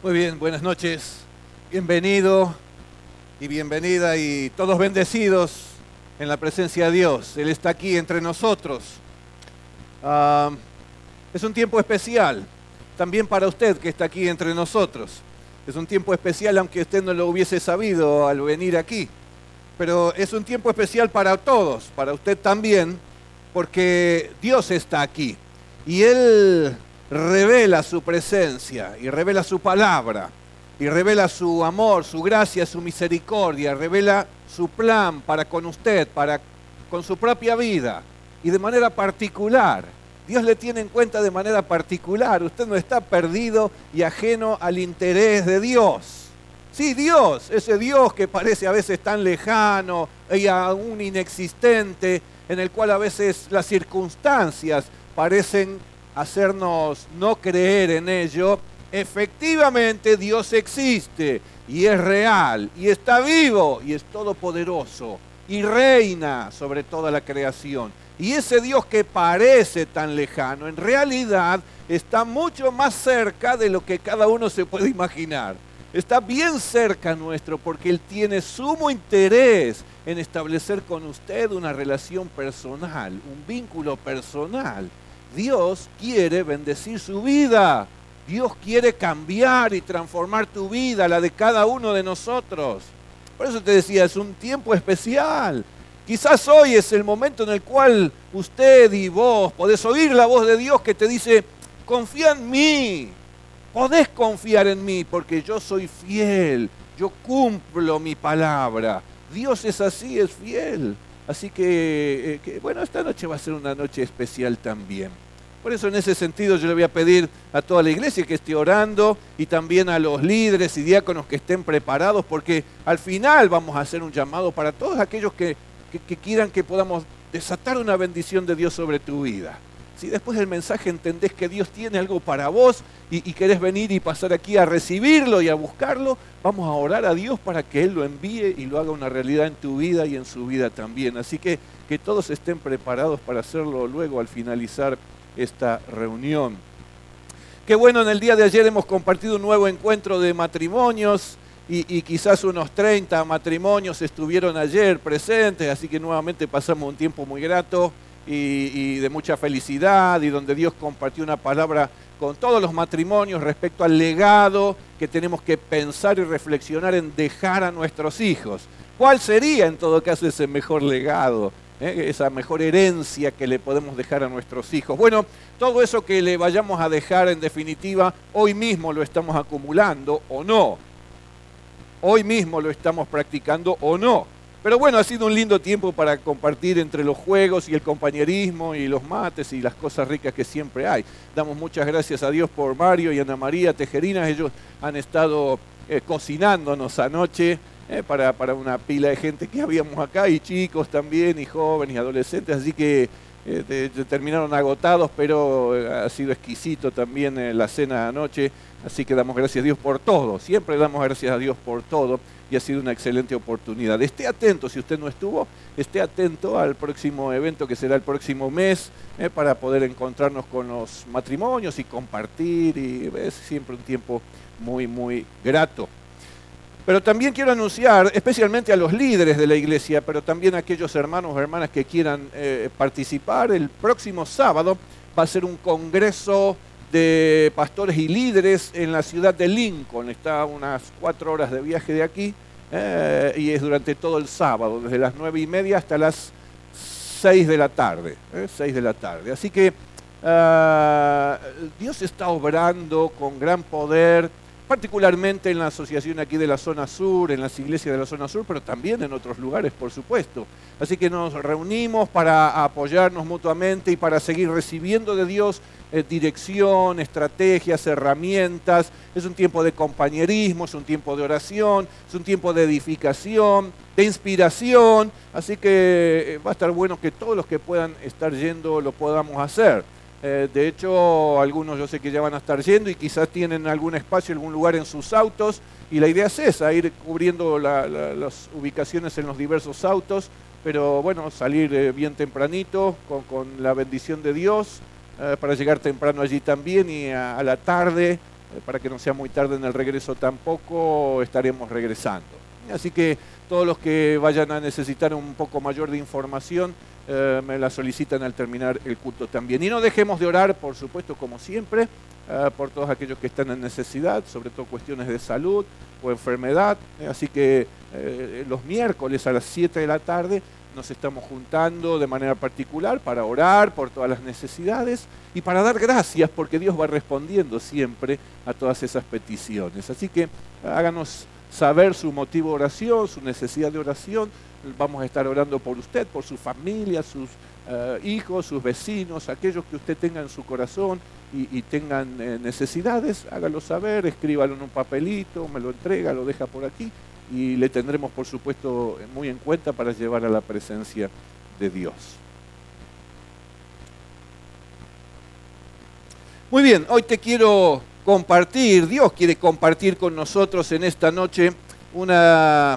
Muy bien, buenas noches. Bienvenido y bienvenida y todos bendecidos en la presencia de Dios. Él está aquí entre nosotros. Es un tiempo especial, también para usted que está aquí entre nosotros. Es un tiempo especial aunque usted no lo hubiese sabido al venir aquí. Pero es un tiempo especial para todos, para usted también, porque Dios está aquí. Y Él revela su presencia y revela su palabra y revela su amor, su gracia, su misericordia, revela su plan para con usted, con su propia vida y de manera particular. Dios le tiene en cuenta de manera particular. Usted no está perdido y ajeno al interés de Dios. Sí, Dios, ese Dios que parece a veces tan lejano y aún inexistente, en el cual a veces las circunstancias parecen hacernos no creer en ello. Efectivamente Dios existe y es real y está vivo y es todopoderoso y reina sobre toda la creación. Y ese Dios que parece tan lejano, en realidad está mucho más cerca de lo que cada uno se puede imaginar. Está bien cerca nuestro porque Él tiene sumo interés en establecer con usted una relación personal, un vínculo personal. Dios quiere bendecir su vida. Dios quiere cambiar y transformar tu vida, la de cada uno de nosotros. Por eso te decía, es un tiempo especial. Quizás hoy es el momento en el cual usted y vos podés oír la voz de Dios que te dice, confía en mí. Podés confiar en mí porque yo soy fiel. Yo cumplo mi palabra. Dios es así, es fiel. Así que, bueno, esta noche va a ser una noche especial también. Por eso en ese sentido yo le voy a pedir a toda la iglesia que esté orando y también a los líderes y diáconos que estén preparados porque al final vamos a hacer un llamado para todos aquellos que quieran que podamos desatar una bendición de Dios sobre tu vida. Si después del mensaje entendés que Dios tiene algo para vos y querés venir y pasar aquí a recibirlo y a buscarlo, vamos a orar a Dios para que Él lo envíe y lo haga una realidad en tu vida y en su vida también. Así que todos estén preparados para hacerlo luego al finalizar esta reunión. Qué bueno, en el día de ayer hemos compartido un nuevo encuentro de matrimonios y quizás unos 30 matrimonios estuvieron ayer presentes, así que nuevamente pasamos un tiempo muy grato y de mucha felicidad y donde Dios compartió una palabra con todos los matrimonios respecto al legado que tenemos que pensar y reflexionar en dejar a nuestros hijos. ¿Cuál sería en todo caso ese mejor legado? Esa mejor herencia que le podemos dejar a nuestros hijos. Bueno, todo eso que le vayamos a dejar en definitiva, hoy mismo lo estamos acumulando o no. Hoy mismo lo estamos practicando o no. Pero bueno, ha sido un lindo tiempo para compartir entre los juegos y el compañerismo y los mates y las cosas ricas que siempre hay. Damos muchas gracias a Dios por Mario y Ana María Tejerinas. Ellos han estado cocinándonos anoche para una pila de gente que habíamos acá, y chicos también, y jóvenes, y adolescentes, así que terminaron agotados, pero ha sido exquisito también la cena de anoche, así que damos gracias a Dios por todo, siempre damos gracias a Dios por todo, y ha sido una excelente oportunidad. Esté atento, si usted no estuvo, esté atento al próximo evento que será el próximo mes, para poder encontrarnos con los matrimonios y compartir, y es siempre un tiempo muy, muy grato. Pero también quiero anunciar, especialmente a los líderes de la iglesia, pero también a aquellos hermanos o hermanas que quieran participar, el próximo sábado va a ser un congreso de pastores y líderes en la ciudad de Lincoln. Está a unas 4 horas de viaje de aquí y es durante todo el sábado, desde las 9:30 hasta las 6 de la tarde. 6 de la tarde. Así que Dios está obrando con gran poder, particularmente en la asociación aquí de la zona sur, en las iglesias de la zona sur, pero también en otros lugares, por supuesto. Así que nos reunimos para apoyarnos mutuamente y para seguir recibiendo de Dios dirección, estrategias, herramientas. Es un tiempo de compañerismo, es un tiempo de oración, es un tiempo de edificación, de inspiración. Así que va a estar bueno que todos los que puedan estar yendo lo podamos hacer. De hecho, algunos yo sé que ya van a estar yendo y quizás tienen algún espacio, algún lugar en sus autos, y la idea es esa, ir cubriendo las ubicaciones en los diversos autos, pero bueno, salir bien tempranito con la bendición de Dios para llegar temprano allí también y a la tarde para que no sea muy tarde en el regreso tampoco, estaremos regresando. Así que todos los que vayan a necesitar un poco mayor de información, me la solicitan al terminar el culto también. Y no dejemos de orar, por supuesto, como siempre, por todos aquellos que están en necesidad, sobre todo cuestiones de salud o enfermedad. Así que los miércoles a las 7 de la tarde nos estamos juntando de manera particular para orar por todas las necesidades y para dar gracias porque Dios va respondiendo siempre a todas esas peticiones. Así que háganos saber su motivo de oración, su necesidad de oración. Vamos a estar orando por usted, por su familia, sus hijos, sus vecinos, aquellos que usted tenga en su corazón y tengan necesidades. Hágalo saber, escríbalo en un papelito, me lo entrega, lo deja por aquí y le tendremos, por supuesto, muy en cuenta para llevar a la presencia de Dios. Muy bien, hoy te quiero compartir, Dios quiere compartir con nosotros en esta noche una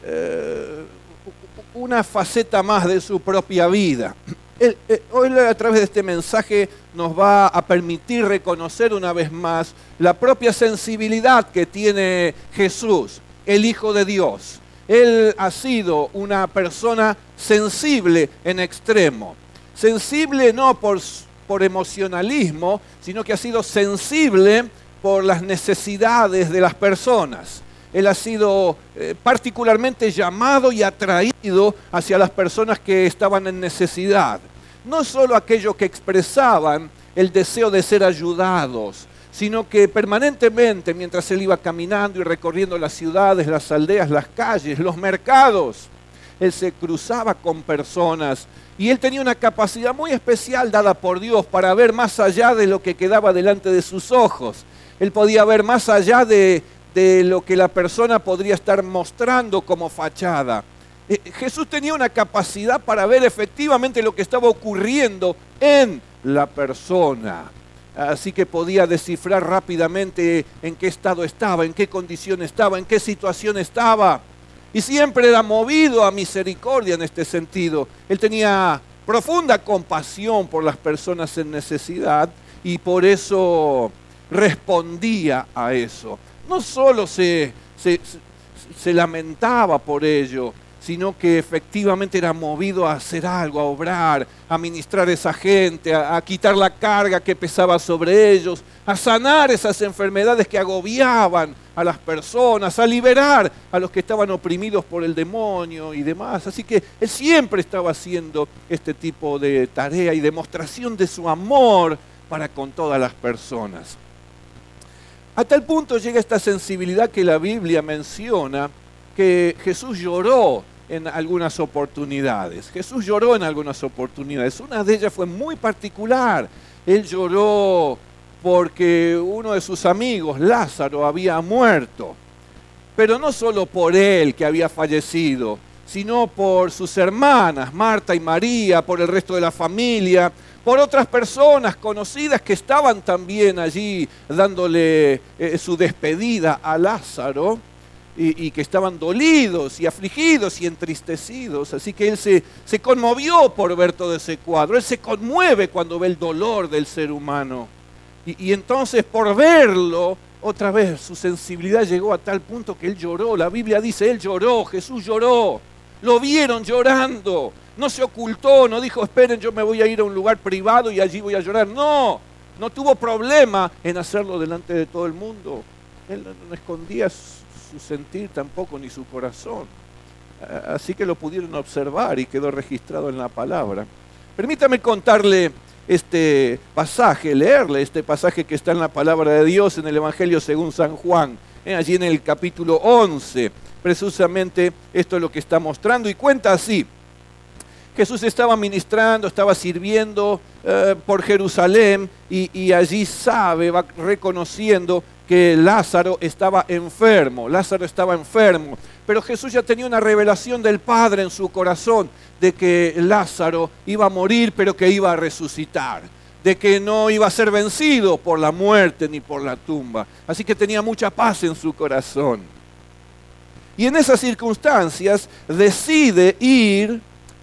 faceta más de su propia vida. Hoy a través de este mensaje nos va a permitir reconocer una vez más la propia sensibilidad que tiene Jesús, el Hijo de Dios. Él ha sido una persona sensible en extremo. Sensible no por emocionalismo, sino que ha sido sensible por las necesidades de las personas. Él ha sido particularmente llamado y atraído hacia las personas que estaban en necesidad. No solo aquellos que expresaban el deseo de ser ayudados, sino que permanentemente, mientras él iba caminando y recorriendo las ciudades, las aldeas, las calles, los mercados, él se cruzaba con personas y él tenía una capacidad muy especial dada por Dios para ver más allá de lo que quedaba delante de sus ojos. Él podía ver más allá de lo que la persona podría estar mostrando como fachada. Jesús tenía una capacidad para ver efectivamente lo que estaba ocurriendo en la persona. Así que podía descifrar rápidamente en qué estado estaba, en qué condición estaba, en qué situación estaba. Y siempre era movido a misericordia en este sentido. Él tenía profunda compasión por las personas en necesidad y por eso respondía a eso. No solo se lamentaba por ello, sino que efectivamente era movido a hacer algo, a obrar, a ministrar a esa gente, a quitar la carga que pesaba sobre ellos, a sanar esas enfermedades que agobiaban a las personas, a liberar a los que estaban oprimidos por el demonio y demás. Así que él siempre estaba haciendo este tipo de tarea y demostración de su amor para con todas las personas. A tal punto llega esta sensibilidad que la Biblia menciona que Jesús lloró en algunas oportunidades. Jesús lloró en algunas oportunidades. Una de ellas fue muy particular. Él lloró porque uno de sus amigos, Lázaro, había muerto. Pero no solo por él que había fallecido, sino por sus hermanas, Marta y María, por el resto de la familia, por otras personas conocidas que estaban también allí dándole su despedida a Lázaro y que estaban dolidos y afligidos y entristecidos. Así que él se conmovió por ver todo ese cuadro. Él se conmueve cuando ve el dolor del ser humano. Y entonces por verlo, otra vez su sensibilidad llegó a tal punto que él lloró. La Biblia dice, él lloró, Jesús lloró. Lo vieron llorando. No se ocultó, no dijo, esperen, yo me voy a ir a un lugar privado y allí voy a llorar. No tuvo problema en hacerlo delante de todo el mundo. Él no escondía su sentir tampoco, ni su corazón. Así que lo pudieron observar y quedó registrado en la palabra. Permítame contarle este pasaje, leerle este pasaje que está en la palabra de Dios en el Evangelio según San Juan, allí en el capítulo 11. Precisamente esto es lo que está mostrando y cuenta así. Jesús estaba ministrando, estaba sirviendo por Jerusalén y allí va reconociendo que Lázaro estaba enfermo. Lázaro estaba enfermo, pero Jesús ya tenía una revelación del Padre en su corazón de que Lázaro iba a morir, pero que iba a resucitar, de que no iba a ser vencido por la muerte ni por la tumba. Así que tenía mucha paz en su corazón. Y en esas circunstancias decide ir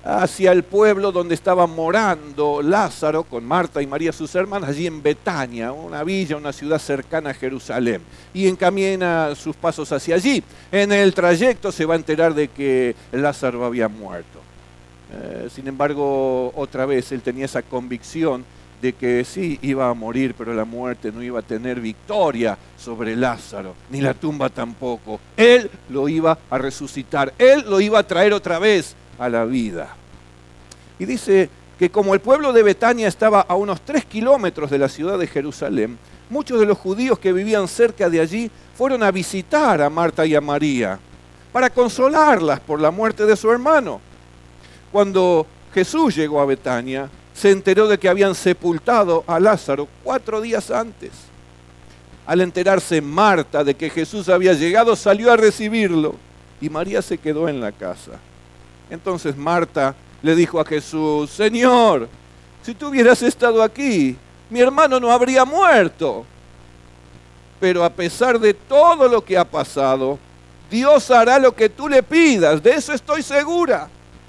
hacia el pueblo donde estaba morando Lázaro con Marta y María sus hermanas, allí en Betania, una villa, una ciudad cercana a Jerusalén, y encamina sus pasos hacia allí. En el trayecto se va a enterar de que Lázaro había muerto. Sin embargo, otra vez él tenía esa convicción de que sí, iba a morir, pero la muerte no iba a tener victoria sobre Lázaro, ni la tumba tampoco. Él lo iba a resucitar, él lo iba a traer otra vez a la vida. Y dice que como el pueblo de Betania estaba a unos 3 kilómetros de la ciudad de Jerusalén, muchos de los judíos que vivían cerca de allí fueron a visitar a Marta y a María para consolarlas por la muerte de su hermano. Cuando Jesús llegó a Betania, se enteró de que habían sepultado a Lázaro 4 días antes. Al enterarse Marta de que Jesús había llegado, salió a recibirlo y María se quedó en la casa. Entonces Marta le dijo a Jesús: Señor, si tú hubieras estado aquí, mi hermano no habría muerto. Pero a pesar de todo lo que ha pasado, Dios hará lo que tú le pidas, de eso estoy segura.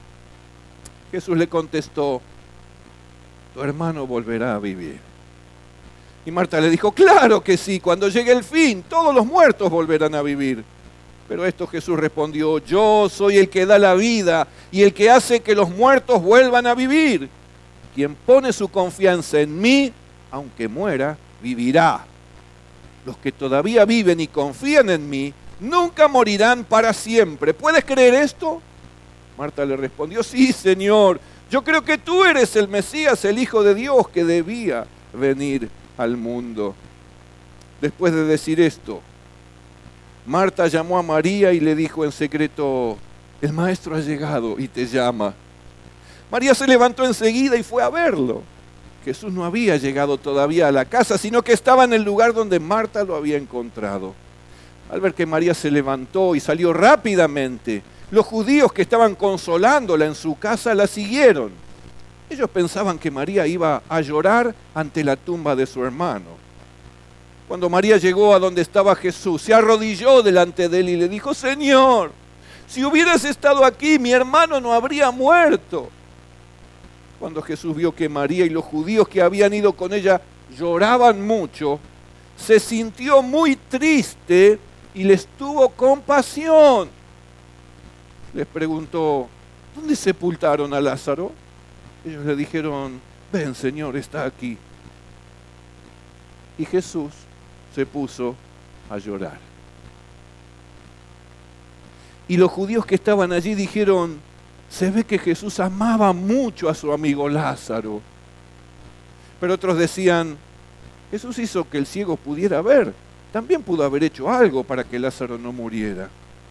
Jesús le contestó: tu hermano volverá a vivir. Y Marta le dijo: claro que sí, cuando llegue el fin, todos los muertos volverán a vivir. Pero a esto Jesús respondió: yo soy el que da la vida y el que hace que los muertos vuelvan a vivir. Quien pone su confianza en mí, aunque muera, vivirá. Los que todavía viven y confían en mí, nunca morirán para siempre. ¿Puedes creer esto? Marta le respondió: sí, Señor, yo creo que tú eres el Mesías, el Hijo de Dios, que debía venir al mundo. Después de decir esto, Marta llamó a María y le dijo en secreto: el maestro ha llegado y te llama. María se levantó enseguida y fue a verlo. Jesús no había llegado todavía a la casa, sino que estaba en el lugar donde Marta lo había encontrado. Al ver que María se levantó y salió rápidamente, los judíos que estaban consolándola en su casa la siguieron. Ellos pensaban que María iba a llorar ante la tumba de su hermano. Cuando María llegó a donde estaba Jesús, se arrodilló delante de él y le dijo: Señor, si hubieras estado aquí, mi hermano no habría muerto. Cuando Jesús vio que María y los judíos que habían ido con ella lloraban mucho, se sintió muy triste y les tuvo compasión. Les preguntó: ¿dónde sepultaron a Lázaro? Ellos le dijeron: ven, Señor, está aquí. Y Jesús se puso a llorar. Y los judíos que estaban allí dijeron: se ve que Jesús amaba mucho a su amigo Lázaro. Pero otros decían: Jesús hizo que el ciego pudiera ver. También pudo haber hecho algo para que Lázaro no muriera.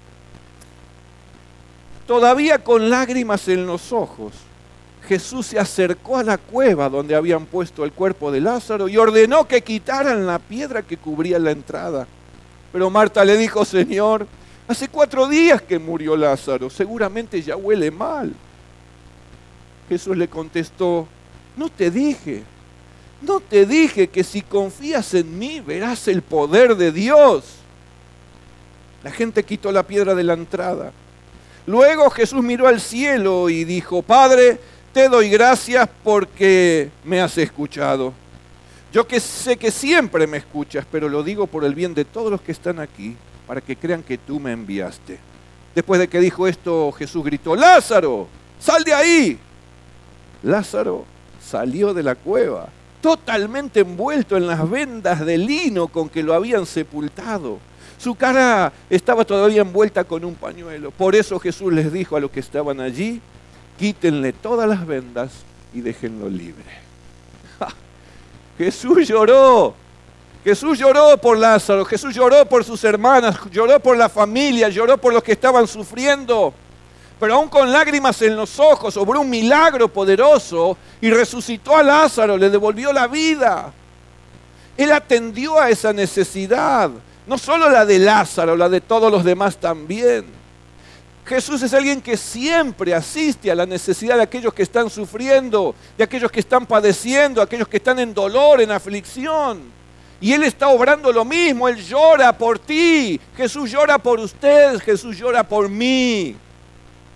Todavía con lágrimas en los ojos, Jesús se acercó a la cueva donde habían puesto el cuerpo de Lázaro y ordenó que quitaran la piedra que cubría la entrada. Pero Marta le dijo: Señor, hace 4 días que murió Lázaro, seguramente ya huele mal. Jesús le contestó: no te dije que si confías en mí verás el poder de Dios. La gente quitó la piedra de la entrada. Luego Jesús miró al cielo y dijo: Padre, te doy gracias porque me has escuchado. Yo que sé que siempre me escuchas, pero lo digo por el bien de todos los que están aquí, para que crean que tú me enviaste. Después de que dijo esto, Jesús gritó: Lázaro, sal de ahí. Lázaro salió de la cueva, totalmente envuelto en las vendas de lino con que lo habían sepultado. Su cara estaba todavía envuelta con un pañuelo. Por eso Jesús les dijo a los que estaban allí: quítenle todas las vendas y déjenlo libre. ¡Ja! Jesús lloró. Jesús lloró por Lázaro, Jesús lloró por sus hermanas, lloró por la familia, lloró por los que estaban sufriendo. Pero aún con lágrimas en los ojos, obró un milagro poderoso y resucitó a Lázaro, le devolvió la vida. Él atendió a esa necesidad, no solo la de Lázaro, la de todos los demás también. Jesús es alguien que siempre asiste a la necesidad de aquellos que están sufriendo, de aquellos que están padeciendo, aquellos que están en dolor, en aflicción. Y Él está obrando lo mismo, Él llora por ti, Jesús llora por ustedes, Jesús llora por mí.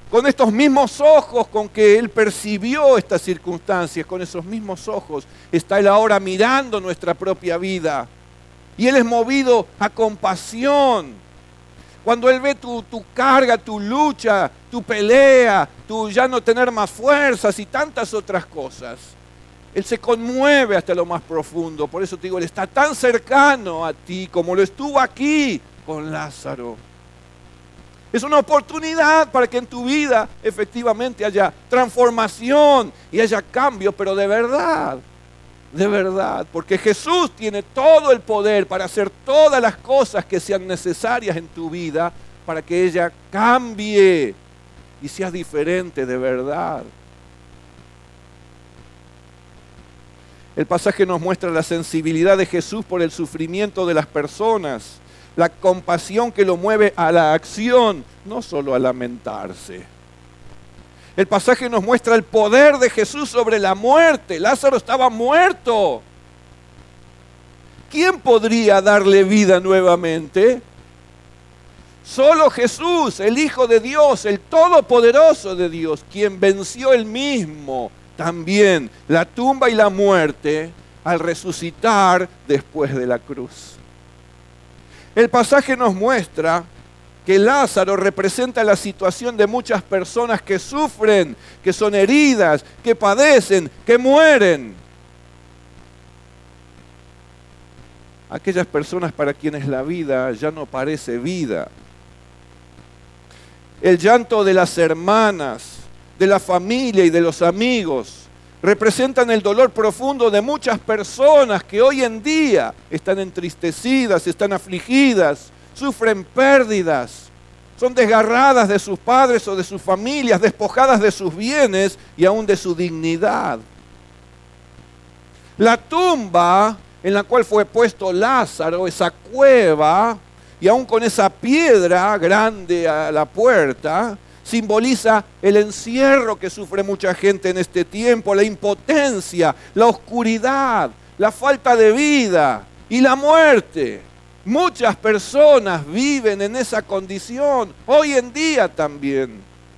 Con estos mismos ojos con que Él percibió estas circunstancias, con esos mismos ojos, está Él ahora mirando nuestra propia vida. Y Él es movido a compasión. Cuando Él ve tu carga, tu lucha, tu pelea, tu ya no tener más fuerzas y tantas otras cosas, Él se conmueve hasta lo más profundo. Por eso te digo, Él está tan cercano a ti como lo estuvo aquí con Lázaro. Es una oportunidad para que en tu vida efectivamente haya transformación y haya cambio, pero de verdad, porque Jesús tiene todo el poder para hacer todas las cosas que sean necesarias en tu vida para que ella cambie y seas diferente de verdad. El pasaje nos muestra la sensibilidad de Jesús por el sufrimiento de las personas, la compasión que lo mueve a la acción, no solo a lamentarse. El pasaje nos muestra el poder de Jesús sobre la muerte. Lázaro estaba muerto. ¿Quién podría darle vida nuevamente? Solo Jesús, el Hijo de Dios, el Todopoderoso de Dios, quien venció él mismo también la tumba y la muerte al resucitar después de la cruz. El pasaje nos muestra que Lázaro representa la situación de muchas personas que sufren, que son heridas, que padecen, que mueren. Aquellas personas para quienes la vida ya no parece vida. El llanto de las hermanas, de la familia y de los amigos representan el dolor profundo de muchas personas que hoy en día están entristecidas, están afligidas, sufren pérdidas, son desgarradas de sus padres o de sus familias, despojadas de sus bienes y aún de su dignidad. La tumba en la cual fue puesto Lázaro, esa cueva, y aún con esa piedra grande a la puerta, simboliza el encierro que sufre mucha gente en este tiempo, la impotencia, la oscuridad, la falta de vida y la muerte. Muchas personas viven en esa condición, hoy en día también.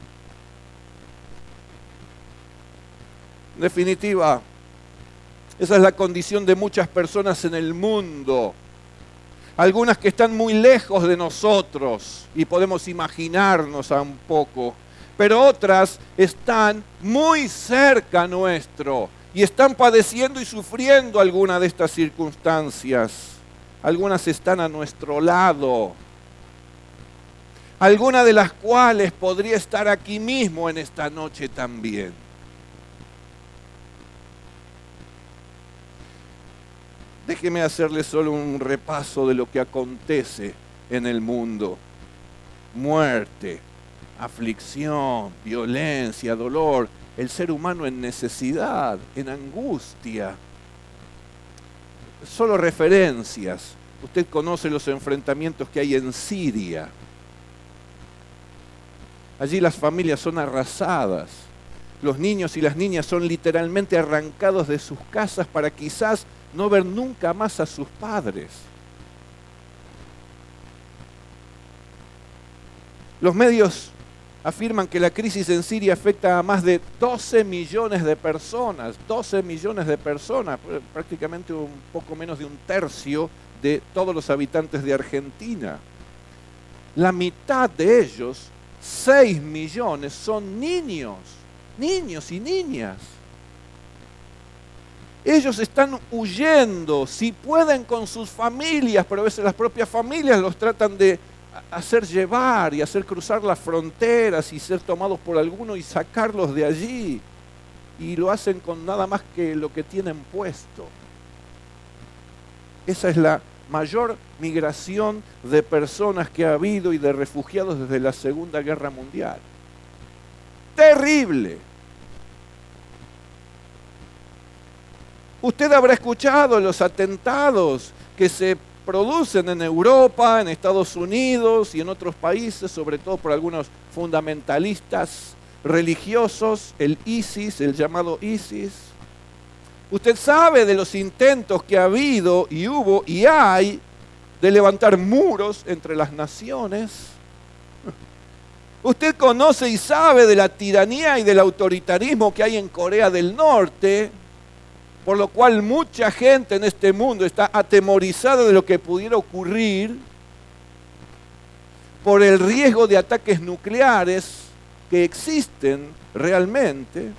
En definitiva, esa es la condición de muchas personas en el mundo. Algunas que están muy lejos de nosotros y podemos imaginarnos un poco, pero otras están muy cerca nuestro y están padeciendo y sufriendo alguna de estas circunstancias. Algunas están a nuestro lado, alguna de las cuales podría estar aquí mismo en esta noche también. Déjeme hacerle solo un repaso de lo que acontece en el mundo. Muerte, aflicción, violencia, dolor, el ser humano en necesidad, en angustia. Solo referencias. Usted conoce los enfrentamientos que hay en Siria. Allí las familias son arrasadas. Los niños y las niñas son literalmente arrancados de sus casas para quizás no ver nunca más a sus padres. Los medios afirman que la crisis en Siria afecta a más de 12 millones de personas. 12 millones de personas, prácticamente un poco menos de un tercio de todos los habitantes de Argentina. La mitad de ellos, 6 millones, son niños y niñas. Ellos están huyendo, si pueden, con sus familias, pero a veces las propias familias los tratan de hacer llevar y hacer cruzar las fronteras y ser tomados por alguno y sacarlos de allí. Y lo hacen con nada más que lo que tienen puesto. Esa es la mayor migración de personas que ha habido y de refugiados desde la Segunda Guerra Mundial. Terrible. Usted habrá escuchado los atentados que se producen en Europa, en Estados Unidos y en otros países, sobre todo por algunos fundamentalistas religiosos, el ISIS, el llamado ISIS. Usted sabe de los intentos que ha habido y hubo y hay de levantar muros entre las naciones. Usted conoce y sabe de la tiranía y del autoritarismo que hay en Corea del Norte, por lo cual mucha gente en este mundo está atemorizada de lo que pudiera ocurrir por el riesgo de ataques nucleares que existen realmente.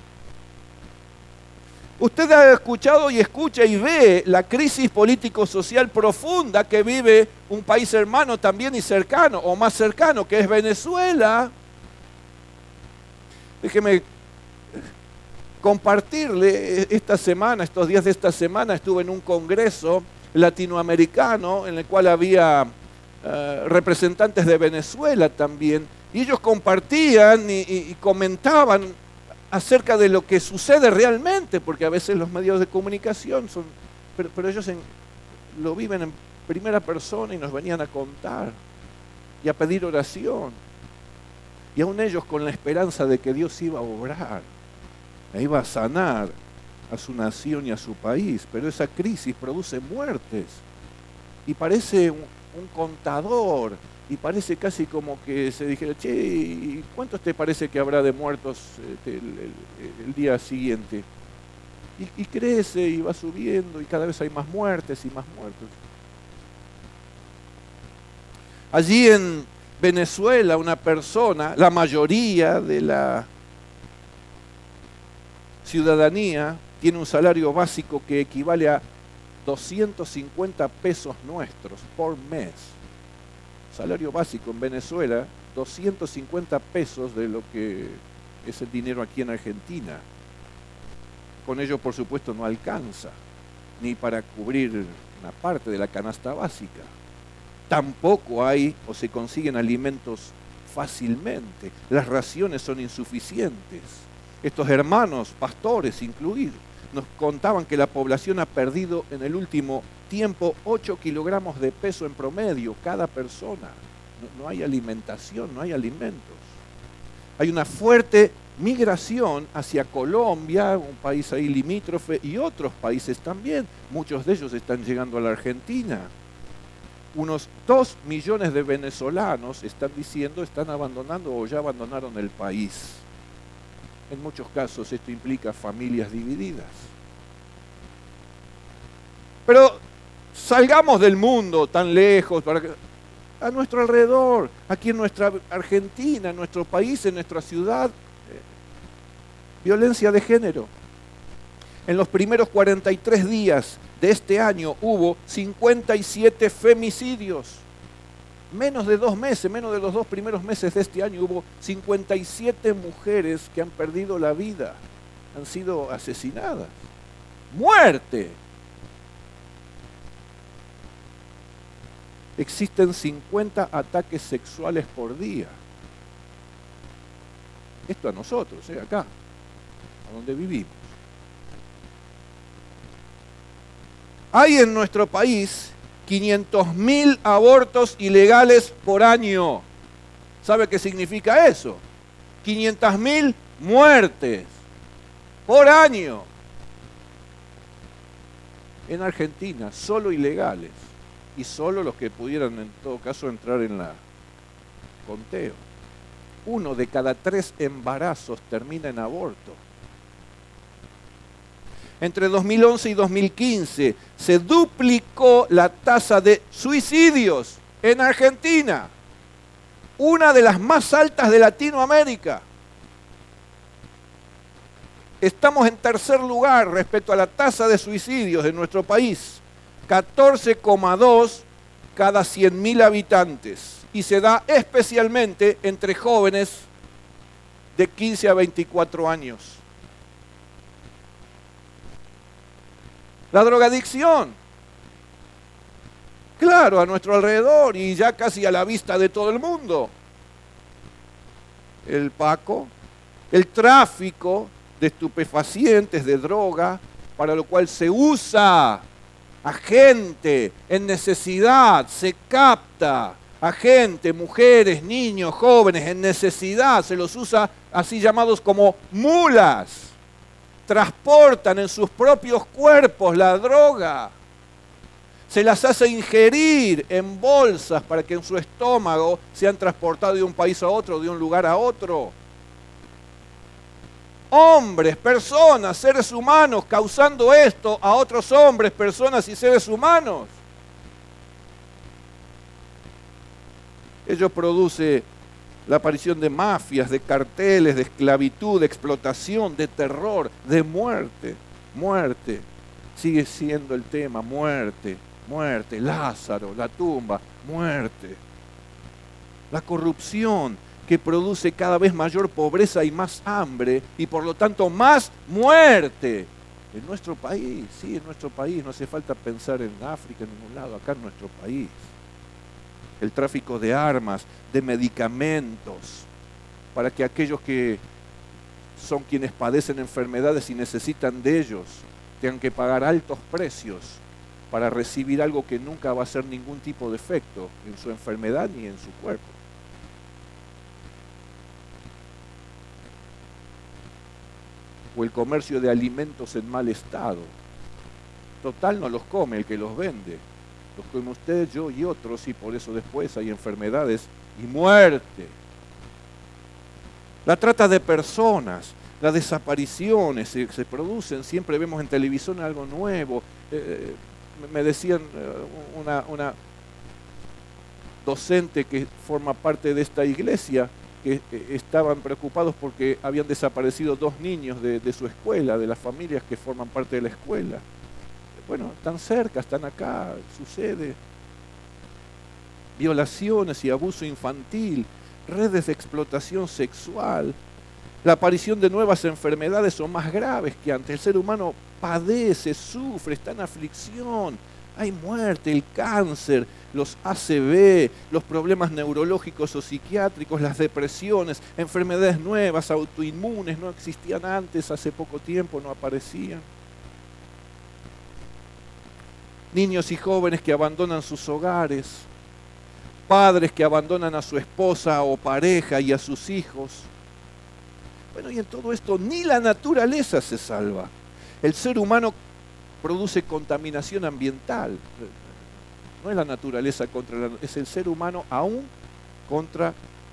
Usted ha escuchado y escucha y ve la crisis político-social profunda que vive un país hermano también y cercano, o más cercano, que es Venezuela. Déjeme compartirle esta semana, estos días de esta semana, estuve en un congreso latinoamericano en el cual había representantes de Venezuela también, y ellos compartían y comentaban acerca de lo que sucede realmente, porque a veces los medios de comunicación son, pero ellos lo viven en primera persona y nos venían a contar y a pedir oración, y aún ellos con la esperanza de que Dios iba a obrar, e iba a sanar a su nación y a su país, pero esa crisis produce muertes, y parece un contador, y parece casi como que se dijera, che, ¿y cuántos te parece que habrá de muertos el día siguiente? Y crece y va subiendo y cada vez hay más muertes y más muertos. Allí en Venezuela una persona, la mayoría de la ciudadanía tiene un salario básico que equivale a 250 pesos nuestros por mes. Salario básico en Venezuela, 250 pesos de lo que es el dinero aquí en Argentina. Con ello, por supuesto, no alcanza, ni para cubrir una parte de la canasta básica. Tampoco hay o se consiguen alimentos fácilmente. Las raciones son insuficientes. Estos hermanos, pastores incluidos, nos contaban que la población ha perdido en el último tiempo 8 kilogramos de peso en promedio cada persona. No hay alimentación, no hay alimentos. Hay una fuerte migración hacia Colombia, un país ahí limítrofe, y otros países también. Muchos de ellos están llegando a la Argentina. Unos 2 millones de venezolanos están abandonando o ya abandonaron el país. En muchos casos esto implica familias divididas. Pero salgamos del mundo tan lejos, a nuestro alrededor, aquí en nuestra Argentina, en nuestro país, en nuestra ciudad, violencia de género. En los primeros 43 días de este año hubo 57 femicidios. Menos de 2 meses, menos de los 2 primeros meses de este año hubo 57 mujeres que han perdido la vida, han sido asesinadas. ¡Muerte! Existen 50 ataques sexuales por día. Esto a nosotros, acá, a donde vivimos. Hay en nuestro país 500.000 abortos ilegales por año. ¿Sabe qué significa eso? 500.000 muertes por año. En Argentina, solo ilegales. Y solo los que pudieran, en todo caso, entrar en la conteo. 1 de cada 3 embarazos termina en aborto. Entre 2011 y 2015 se duplicó la tasa de suicidios en Argentina, una de las más altas de Latinoamérica. Estamos en tercer lugar respecto a la tasa de suicidios en nuestro país, 14,2 cada 100.000 habitantes, y se da especialmente entre jóvenes de 15 a 24 años. La drogadicción, claro, a nuestro alrededor y ya casi a la vista de todo el mundo. El paco, el tráfico de estupefacientes, de droga, para lo cual se usa a gente en necesidad, se capta a gente, mujeres, niños, jóvenes en necesidad, se los usa así llamados como mulas. Transportan en sus propios cuerpos la droga. Se las hace ingerir en bolsas para que en su estómago sean transportados de un país a otro, de un lugar a otro. Hombres, personas, seres humanos causando esto a otros hombres, personas y seres humanos. Ello produce la aparición de mafias, de carteles, de esclavitud, de explotación, de terror, de muerte. Muerte. Sigue siendo el tema, muerte, muerte. Lázaro, la tumba, muerte. La corrupción que produce cada vez mayor pobreza y más hambre y por lo tanto más muerte. En nuestro país, sí, en nuestro país, no hace falta pensar en África, en ningún lado, acá en nuestro país. El tráfico de armas, de medicamentos, para que aquellos que son quienes padecen enfermedades y necesitan de ellos, tengan que pagar altos precios para recibir algo que nunca va a hacer ningún tipo de efecto en su enfermedad ni en su cuerpo. O el comercio de alimentos en mal estado. Total no los come el que los vende. Los come usted, yo y otros, y por eso después hay enfermedades y muerte. La trata de personas, las desapariciones se producen, siempre vemos en televisión algo nuevo. Me decían una docente que forma parte de esta iglesia, que estaban preocupados porque habían desaparecido 2 niños de su escuela, de las familias que forman parte de la escuela. Bueno, están cerca, están acá, sucede. Violaciones y abuso infantil, redes de explotación sexual, la aparición de nuevas enfermedades son más graves que antes. El ser humano padece, sufre, está en aflicción. Hay muerte, el cáncer, los ACV, los problemas neurológicos o psiquiátricos, las depresiones, enfermedades nuevas, autoinmunes, no existían antes, hace poco tiempo no aparecían. Niños y jóvenes que abandonan sus hogares, padres que abandonan a su esposa o pareja y a sus hijos. Bueno, y en todo esto ni la naturaleza se salva. El ser humano produce contaminación ambiental. No es la naturaleza es el ser humano aún contra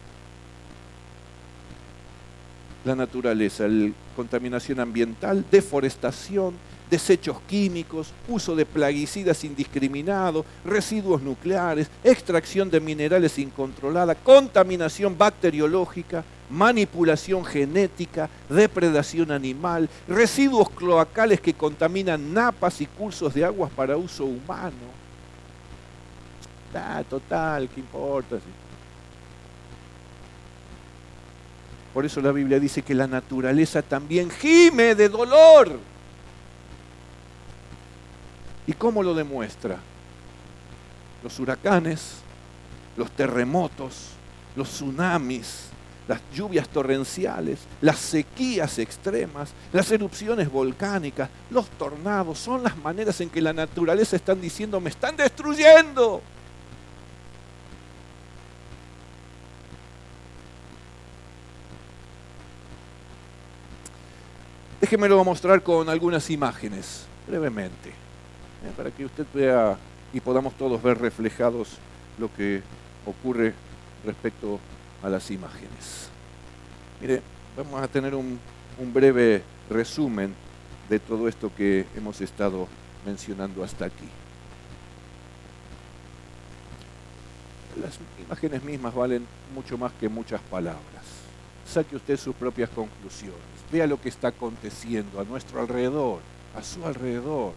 la naturaleza. Contaminación ambiental, deforestación, desechos químicos, uso de plaguicidas indiscriminado, residuos nucleares, extracción de minerales incontrolada, contaminación bacteriológica, manipulación genética, depredación animal, residuos cloacales que contaminan napas y cursos de aguas para uso humano. Total, ¿qué importa? Por eso la Biblia dice que la naturaleza también gime de dolor. ¿Y cómo lo demuestra? Los huracanes, los terremotos, los tsunamis, las lluvias torrenciales, las sequías extremas, las erupciones volcánicas, los tornados, son las maneras en que la naturaleza está diciendo, me están destruyendo. Déjemelo mostrar con algunas imágenes, brevemente, para que usted vea y podamos todos ver reflejados lo que ocurre respecto a las imágenes. Mire, vamos a tener un breve resumen de todo esto que hemos estado mencionando hasta aquí. Las imágenes mismas valen mucho más que muchas palabras. Saque usted sus propias conclusiones. Vea lo que está aconteciendo a nuestro alrededor, a su alrededor.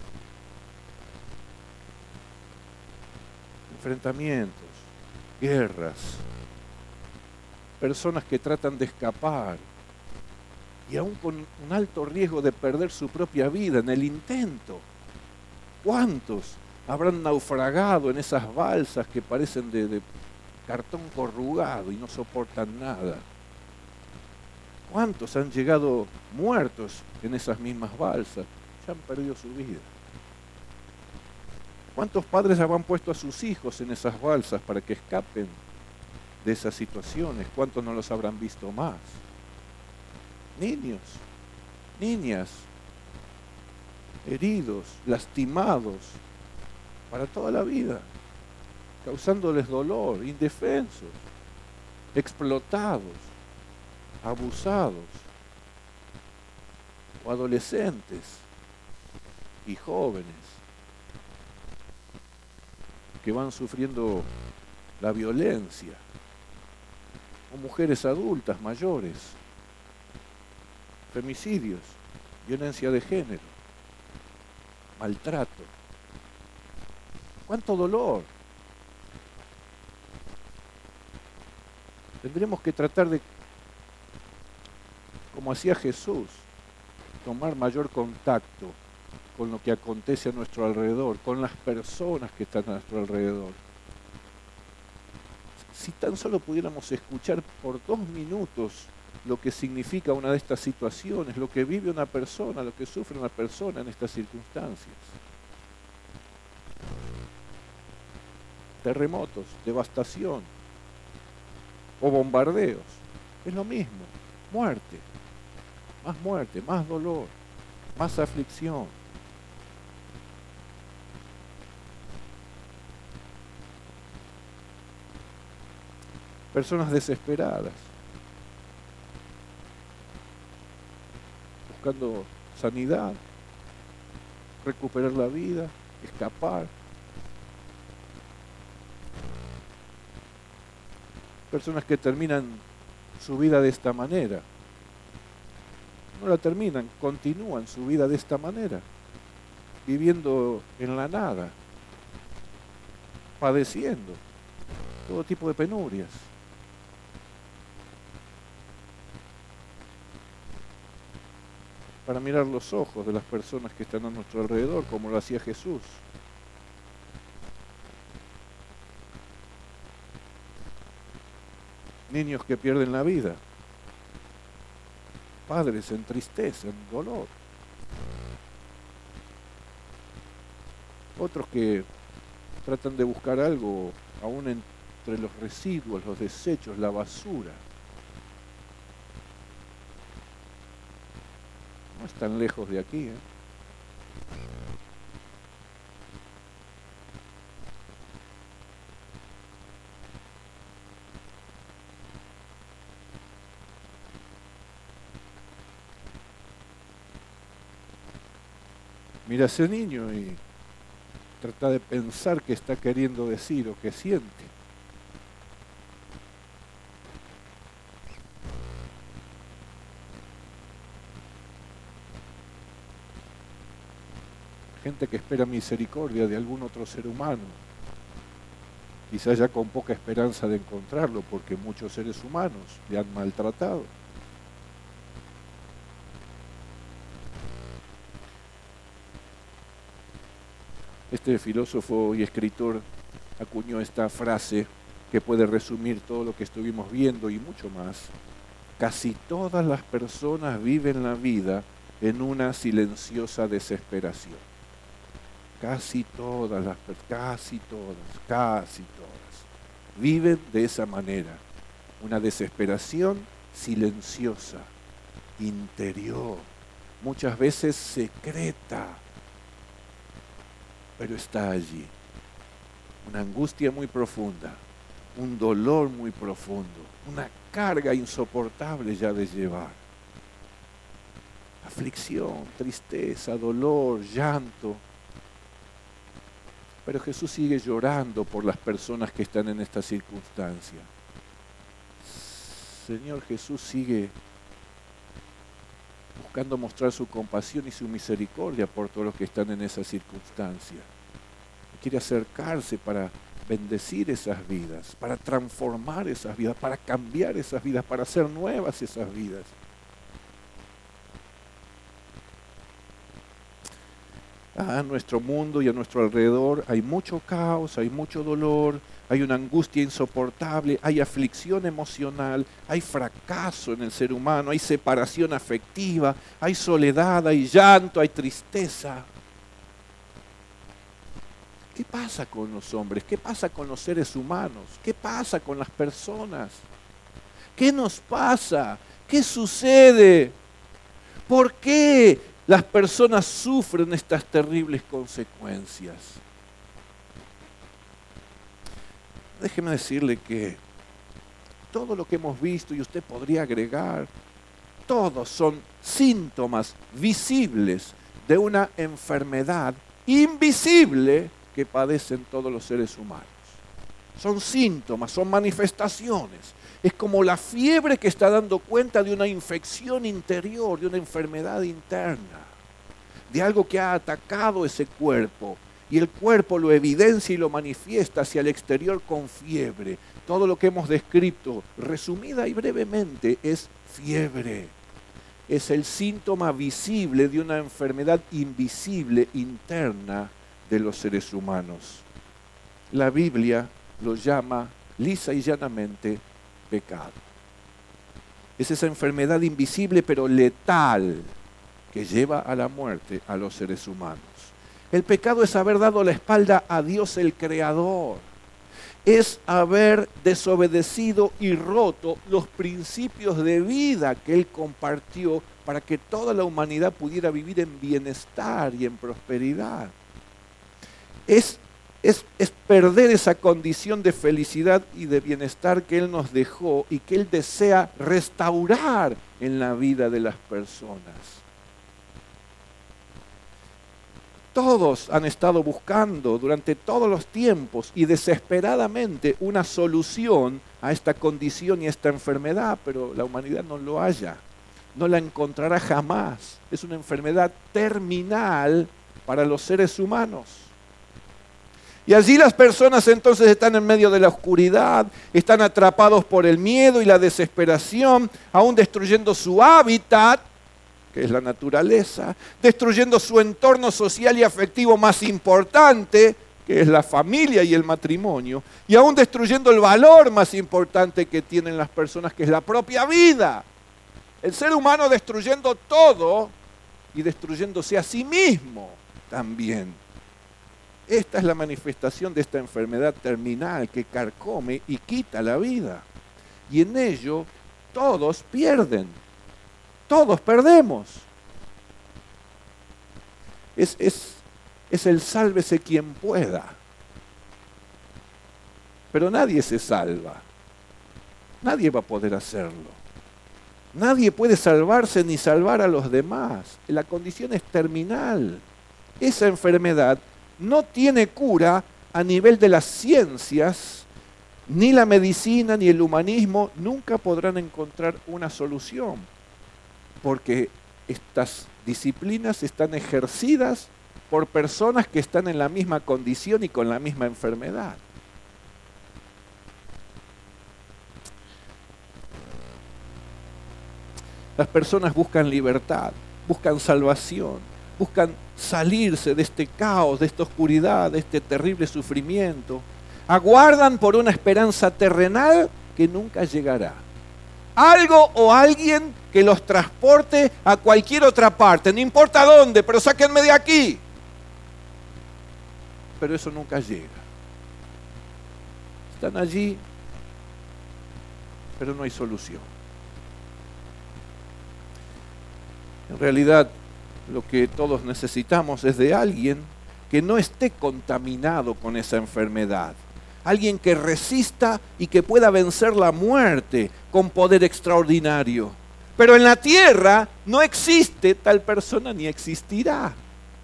Enfrentamientos, guerras, personas que tratan de escapar y aún con un alto riesgo de perder su propia vida en el intento. ¿Cuántos habrán naufragado en esas balsas que parecen de cartón corrugado y no soportan nada? ¿Cuántos han llegado muertos en esas mismas balsas? Ya han perdido su vida. ¿Cuántos padres habrán puesto a sus hijos en esas balsas para que escapen de esas situaciones? ¿Cuántos no los habrán visto más? Niños, niñas, heridos, lastimados. para toda la vida, causándoles dolor, indefensos, explotados, abusados, o adolescentes y jóvenes que van sufriendo la violencia, o mujeres adultas mayores, femicidios, violencia de género, maltrato. ¡Cuánto dolor! Tendremos que tratar de, como hacía Jesús, tomar mayor contacto con lo que acontece a nuestro alrededor, con las personas que están a nuestro alrededor. Si tan solo pudiéramos escuchar por 2 minutos lo que significa una de estas situaciones, lo que vive una persona, lo que sufre una persona en estas circunstancias. Terremotos, devastación o bombardeos, es lo mismo, muerte, más dolor, más aflicción. Personas desesperadas, buscando sanidad, recuperar la vida, escapar. Personas que terminan su vida de esta manera. No la terminan, continúan su vida de esta manera, viviendo en la nada, padeciendo todo tipo de penurias. Para mirar los ojos de las personas que están a nuestro alrededor, como lo hacía Jesús. Niños que pierden la vida, padres en tristeza, en dolor, otros que tratan de buscar algo aún entre los residuos, los desechos, la basura. No están lejos de aquí, ¿eh? Mira a ese niño y trata de pensar qué está queriendo decir o qué siente. Gente que espera misericordia de algún otro ser humano, quizás ya con poca esperanza de encontrarlo, porque muchos seres humanos le han maltratado. Este filósofo y escritor acuñó esta frase que puede resumir todo lo que estuvimos viendo y mucho más. Casi todas las personas viven la vida en una silenciosa desesperación. Casi todas viven de esa manera. Una desesperación silenciosa, interior, muchas veces secreta, pero está allí. Una angustia muy profunda, un dolor muy profundo, una carga insoportable ya de llevar. Aflicción, tristeza, dolor, llanto. Pero Jesús sigue llorando por las personas que están en esta circunstancia. Señor Jesús sigue buscando mostrar su compasión y su misericordia por todos los que están en esa circunstancia. Quiere acercarse para bendecir esas vidas, para transformar esas vidas, para cambiar esas vidas, para hacer nuevas esas vidas. A nuestro mundo y a nuestro alrededor hay mucho caos, hay mucho dolor, hay una angustia insoportable, hay aflicción emocional, hay fracaso en el ser humano, hay separación afectiva, hay soledad, hay llanto, hay tristeza. ¿Qué pasa con los hombres? ¿Qué pasa con los seres humanos? ¿Qué pasa con las personas? ¿Qué nos pasa? ¿Qué sucede? ¿Por qué las personas sufren estas terribles consecuencias? déjeme decirle que todo lo que hemos visto, y usted podría agregar, todos son síntomas visibles de una enfermedad invisible que padecen todos los seres humanos. Son síntomas, son manifestaciones. Es como la fiebre que está dando cuenta de una infección interior, de una enfermedad interna, de algo que ha atacado ese cuerpo. Y el cuerpo lo evidencia y lo manifiesta hacia el exterior con fiebre. Todo lo que hemos descrito, resumida y brevemente, es fiebre. Es el síntoma visible de una enfermedad invisible interna de los seres humanos. La Biblia lo llama lisa y llanamente pecado. Es esa enfermedad invisible pero letal que lleva a la muerte a los seres humanos. El pecado es haber dado la espalda a Dios el Creador. Es haber desobedecido y roto los principios de vida que Él compartió para que toda la humanidad pudiera vivir en bienestar y en prosperidad. Es perder esa condición de felicidad y de bienestar que Él nos dejó y que Él desea restaurar en la vida de las personas. Todos han estado buscando durante todos los tiempos y desesperadamente una solución a esta condición y a esta enfermedad, pero la humanidad no lo halla, no la encontrará jamás. Es una enfermedad terminal para los seres humanos. Y allí las personas entonces están en medio de la oscuridad, están atrapados por el miedo y la desesperación, aún destruyendo su hábitat, que es la naturaleza, destruyendo su entorno social y afectivo más importante, que es la familia y el matrimonio, y aún destruyendo el valor más importante que tienen las personas, que es la propia vida. El ser humano destruyendo todo y destruyéndose a sí mismo también. Esta es la manifestación de esta enfermedad terminal que carcome y quita la vida. Y en ello todos pierden. Todos perdemos. Es el sálvese quien pueda. Pero nadie se salva. Nadie va a poder hacerlo. Nadie puede salvarse ni salvar a los demás. La condición es terminal. Esa enfermedad no tiene cura a nivel de las ciencias, ni la medicina ni el humanismo nunca podrán encontrar una solución, porque estas disciplinas están ejercidas por personas que están en la misma condición y con la misma enfermedad. Las personas buscan libertad, buscan salvación, buscan salirse de este caos, de esta oscuridad, de este terrible sufrimiento. Aguardan por una esperanza terrenal que nunca llegará. Algo o alguien que los transporte a cualquier otra parte, no importa dónde, pero sáquenme de aquí. Pero eso nunca llega. Están allí, pero no hay solución. En realidad, lo que todos necesitamos es de alguien que no esté contaminado con esa enfermedad. Alguien que resista y que pueda vencer la muerte con poder extraordinario. Pero en la tierra no existe tal persona ni existirá.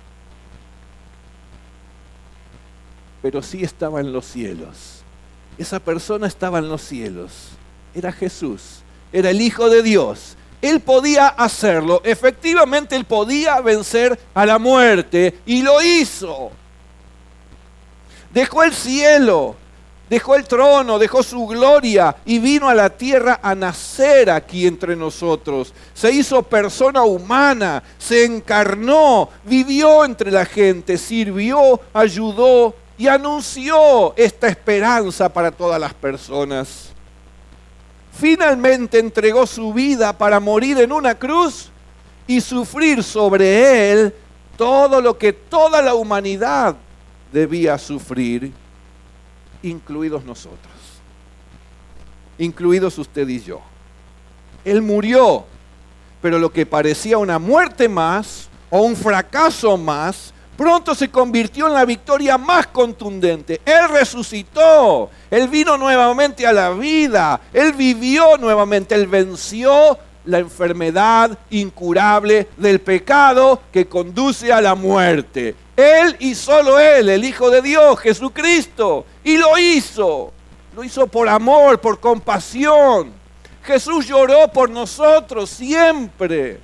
Pero sí estaba en los cielos. Esa persona estaba en los cielos. Era Jesús. Era el Hijo de Dios. Él podía hacerlo. Efectivamente, Él podía vencer a la muerte. Y lo hizo. Dejó el cielo. Dejó el trono, dejó su gloria y vino a la tierra a nacer aquí entre nosotros. Se hizo persona humana, se encarnó, vivió entre la gente, sirvió, ayudó y anunció esta esperanza para todas las personas. Finalmente entregó su vida para morir en una cruz y sufrir sobre él todo lo que toda la humanidad debía sufrir, incluidos nosotros, incluidos usted y yo. Él murió, pero lo que parecía una muerte más o un fracaso más, Pronto se convirtió en la victoria más contundente. Él resucitó, Él vino nuevamente a la vida, Él vivió nuevamente, Él venció la enfermedad incurable del pecado que conduce a la muerte. Él y solo Él, el Hijo de Dios, Jesucristo, y lo hizo por amor, por compasión. Jesús lloró por nosotros siempre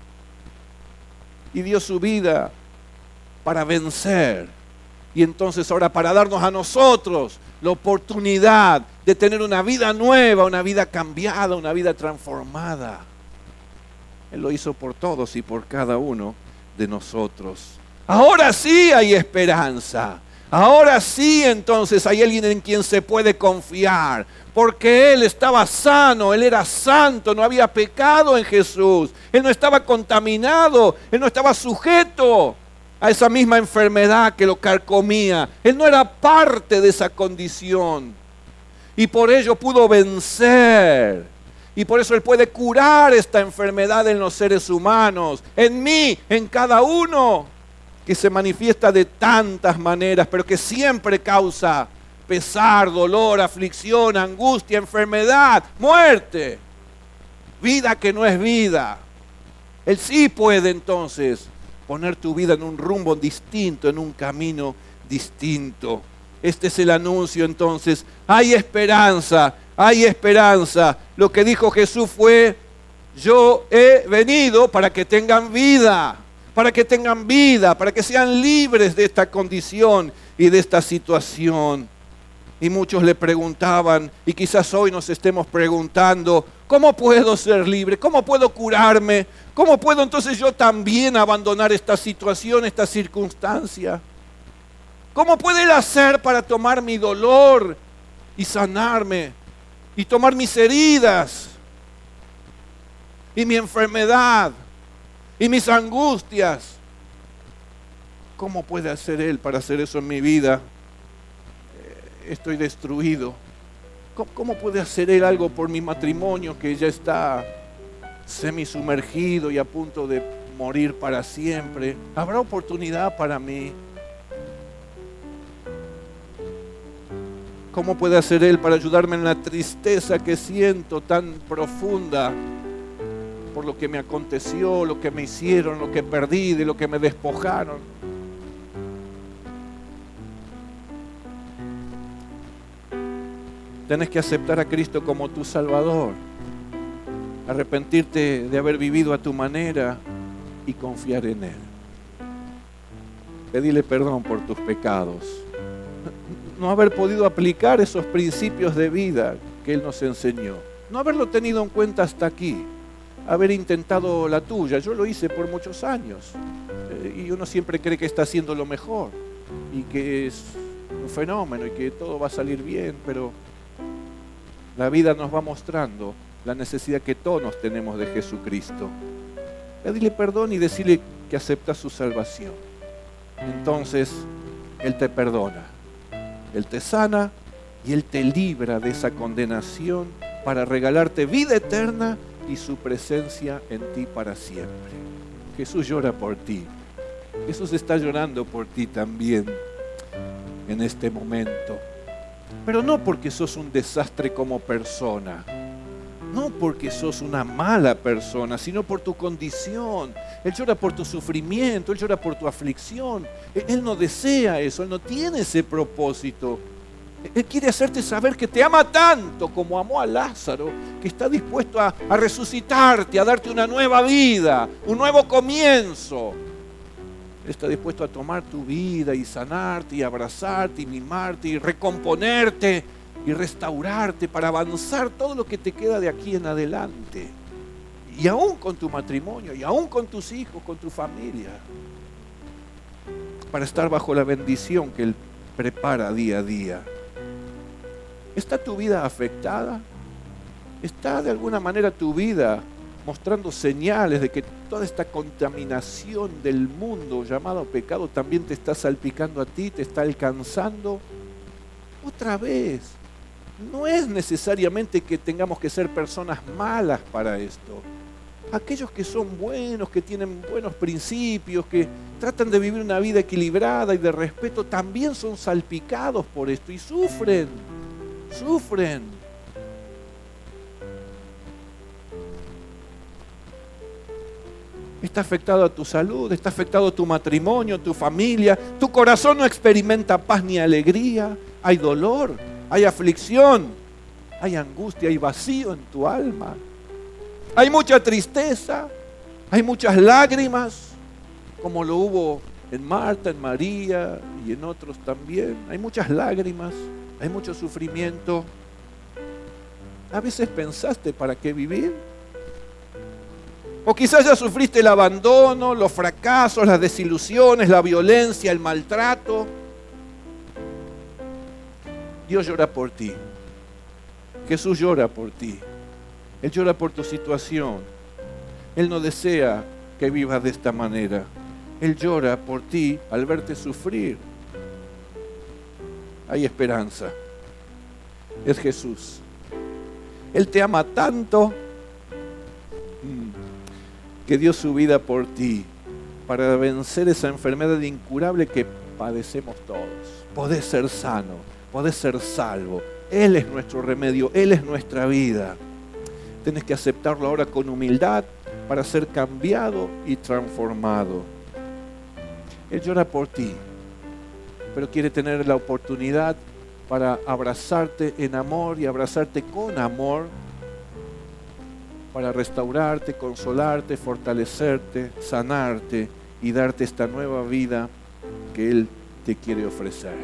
y dio su vida para vencer. Y entonces ahora para darnos a nosotros la oportunidad de tener una vida nueva, una vida cambiada, una vida transformada. Él lo hizo por todos y por cada uno de nosotros. Ahora sí hay esperanza. Ahora sí entonces hay alguien en quien se puede confiar. Porque Él estaba sano, Él era santo, no había pecado en Jesús. Él no estaba contaminado, Él no estaba sujeto a esa misma enfermedad que lo carcomía. Él no era parte de esa condición. Y por ello pudo vencer. Y por eso Él puede curar esta enfermedad en los seres humanos, en mí, en cada uno, que se manifiesta de tantas maneras, pero que siempre causa pesar, dolor, aflicción, angustia, enfermedad, muerte, vida que no es vida. Él sí puede entonces poner tu vida en un rumbo distinto, en un camino distinto. Este es el anuncio entonces. Hay esperanza, hay esperanza. Lo que dijo Jesús fue: yo he venido para que tengan vida, para que tengan vida, para que sean libres de esta condición y de esta situación. Y muchos le preguntaban, y quizás hoy nos estemos preguntando: ¿cómo puedo ser libre? ¿Cómo puedo curarme? ¿Cómo puedo entonces yo también abandonar esta situación, esta circunstancia? ¿Cómo puede Él hacer para tomar mi dolor y sanarme? Y tomar mis heridas y mi enfermedad y mis angustias. ¿Cómo puede hacer Él para hacer eso en mi vida? Estoy destruido. ¿Cómo puede hacer Él algo por mi matrimonio que ya está semisumergido y a punto de morir para siempre? ¿Habrá oportunidad para mí? ¿Cómo puede hacer Él para ayudarme en la tristeza que siento tan profunda por lo que me aconteció, lo que me hicieron, lo que perdí, de lo que me despojaron? Tienes que aceptar a Cristo como tu Salvador, arrepentirte de haber vivido a tu manera y confiar en Él. Pedirle perdón por tus pecados, no haber podido aplicar esos principios de vida que Él nos enseñó, no haberlo tenido en cuenta hasta aquí, haber intentado la tuya. Yo lo hice por muchos años y uno siempre cree que está haciendo lo mejor y que es un fenómeno y que todo va a salir bien, pero la vida nos va mostrando la necesidad que todos tenemos de Jesucristo. Pedirle perdón y decirle que aceptas su salvación. Entonces Él te perdona, Él te sana y Él te libra de esa condenación para regalarte vida eterna y su presencia en ti para siempre. Jesús llora por ti. Jesús está llorando por ti también en este momento. Pero no porque sos un desastre como persona, no porque sos una mala persona, sino por tu condición. Él llora por tu sufrimiento, Él llora por tu aflicción. Él no desea eso, Él no tiene ese propósito. Él quiere hacerte saber que te ama tanto como amó a Lázaro, que está dispuesto a resucitarte, a darte una nueva vida, un nuevo comienzo. Él está dispuesto a tomar tu vida y sanarte y abrazarte y mimarte y recomponerte y restaurarte para avanzar todo lo que te queda de aquí en adelante. Y aún con tu matrimonio, y aún con tus hijos, con tu familia. Para estar bajo la bendición que Él prepara día a día. ¿Está tu vida afectada? ¿Está de alguna manera tu vida mostrando señales de que toda esta contaminación del mundo llamado pecado también te está salpicando a ti, te está alcanzando? Otra vez, no es necesariamente que tengamos que ser personas malas para esto. aquellos que son buenos, que tienen buenos principios, que tratan de vivir una vida equilibrada y de respeto, también son salpicados por esto y sufren. Está afectado a tu salud, está afectado a tu matrimonio, tu familia. Tu corazón no experimenta paz ni alegría. Hay dolor, hay aflicción, hay angustia, hay vacío en tu alma. Hay mucha tristeza, hay muchas lágrimas, como lo hubo en Marta, en María y en otros también. Hay muchas lágrimas, hay mucho sufrimiento. ¿A veces pensaste para qué vivir? O quizás ya sufriste el abandono, los fracasos, las desilusiones, la violencia, el maltrato. Dios llora por ti. Jesús llora por ti. Él llora por tu situación. Él no desea que vivas de esta manera. Él llora por ti al verte sufrir. Hay esperanza. Es Jesús. Él te ama tanto que dio su vida por ti para vencer esa enfermedad incurable que padecemos todos. Podés ser sano, podés ser salvo. Él es nuestro remedio, Él es nuestra vida. Tenés que aceptarlo ahora con humildad para ser cambiado y transformado. Él llora por ti, pero quiere tener la oportunidad para abrazarte en amor y abrazarte con amor, para restaurarte, consolarte, fortalecerte, sanarte y darte esta nueva vida que Él te quiere ofrecer.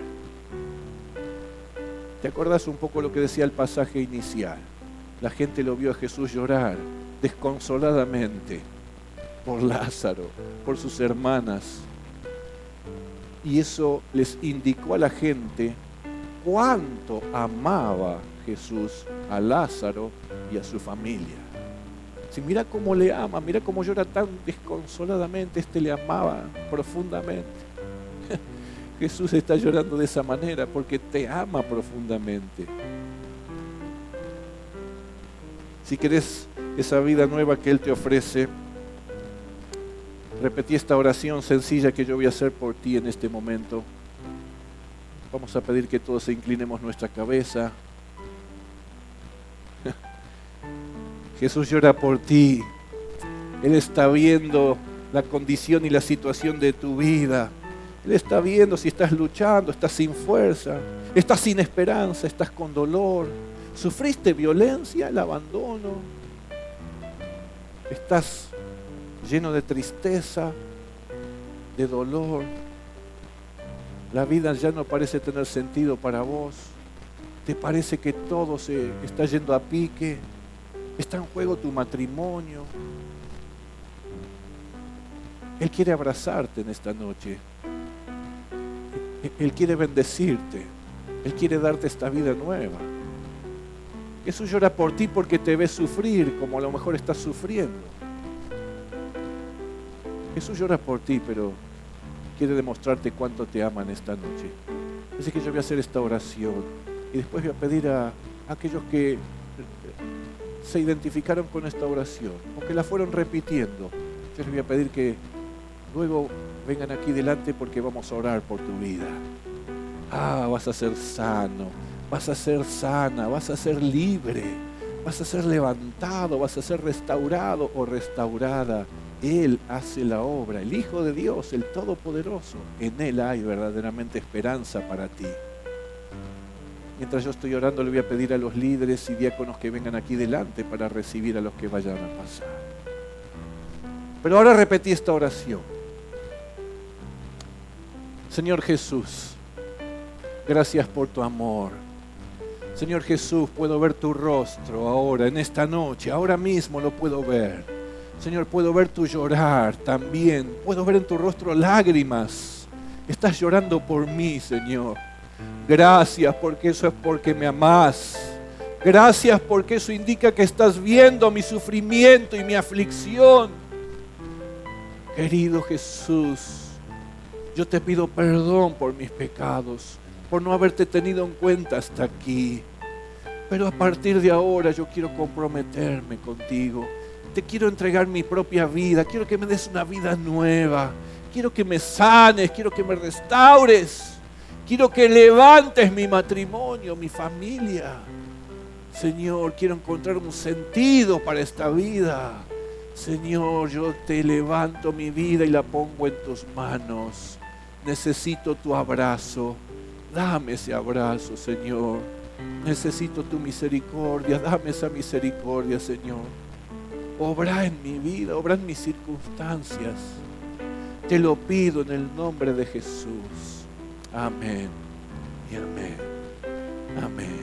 ¿Te acordás un poco lo que decía el pasaje inicial? La gente lo vio a Jesús llorar desconsoladamente por Lázaro, por sus hermanas. Y eso les indicó a la gente cuánto amaba Jesús a Lázaro y a su familia. Si mira cómo le ama, mira cómo llora tan desconsoladamente, le amaba profundamente. Jesús está llorando de esa manera porque te ama profundamente. Si querés esa vida nueva que Él te ofrece, repetí esta oración sencilla que yo voy a hacer por ti en este momento. Vamos a pedir que todos inclinemos nuestra cabeza. Jesús llora por ti. Él está viendo la condición y la situación de tu vida. Él está viendo si estás luchando, estás sin fuerza, estás sin esperanza, estás con dolor. ¿Sufriste violencia, el abandono? ¿Estás lleno de tristeza, de dolor? La vida ya no parece tener sentido para vos. ¿Te parece que todo se está yendo a pique? ¿Está en juego tu matrimonio? Él quiere abrazarte en esta noche. Él quiere bendecirte. Él quiere darte esta vida nueva. Jesús llora por ti porque te ve sufrir como a lo mejor estás sufriendo. Jesús llora por ti, pero quiere demostrarte cuánto te ama en esta noche. Así que yo voy a hacer esta oración y después voy a pedir a aquellos que se identificaron con esta oración o que la fueron repitiendo. Yo les voy a pedir que luego vengan aquí delante porque vamos a orar por tu vida. Vas a ser sano, vas a ser sana, vas a ser libre, vas a ser levantado, vas a ser restaurado o restaurada. Él hace la obra, el Hijo de Dios, el Todopoderoso. En Él hay verdaderamente esperanza para ti. Mientras yo estoy orando, le voy a pedir a los líderes y diáconos que vengan aquí delante para recibir a los que vayan a pasar. Pero ahora repetí esta oración. Señor Jesús, gracias por tu amor. Señor Jesús, puedo ver tu rostro ahora, en esta noche, ahora mismo lo puedo ver. Señor, puedo ver tu llorar también. Puedo ver en tu rostro lágrimas. Estás llorando por mí, Señor. Gracias porque eso es porque me amás. Gracias porque eso indica que estás viendo mi sufrimiento y mi aflicción. Querido Jesús, yo te pido perdón por mis pecados, por no haberte tenido en cuenta hasta aquí. Pero a partir de ahora yo quiero comprometerme contigo. te quiero entregar mi propia vida, quiero que me des una vida nueva, quiero que me sanes, quiero que me restaures, quiero que levantes mi matrimonio, mi familia. Señor, quiero encontrar un sentido para esta vida. Señor, yo te levanto mi vida y la pongo en tus manos. Necesito tu abrazo. Dame ese abrazo, Señor. Necesito tu misericordia. Dame esa misericordia, Señor. Obra en mi vida, obra en mis circunstancias. Te lo pido en el nombre de Jesús. Amén y amén. Amén.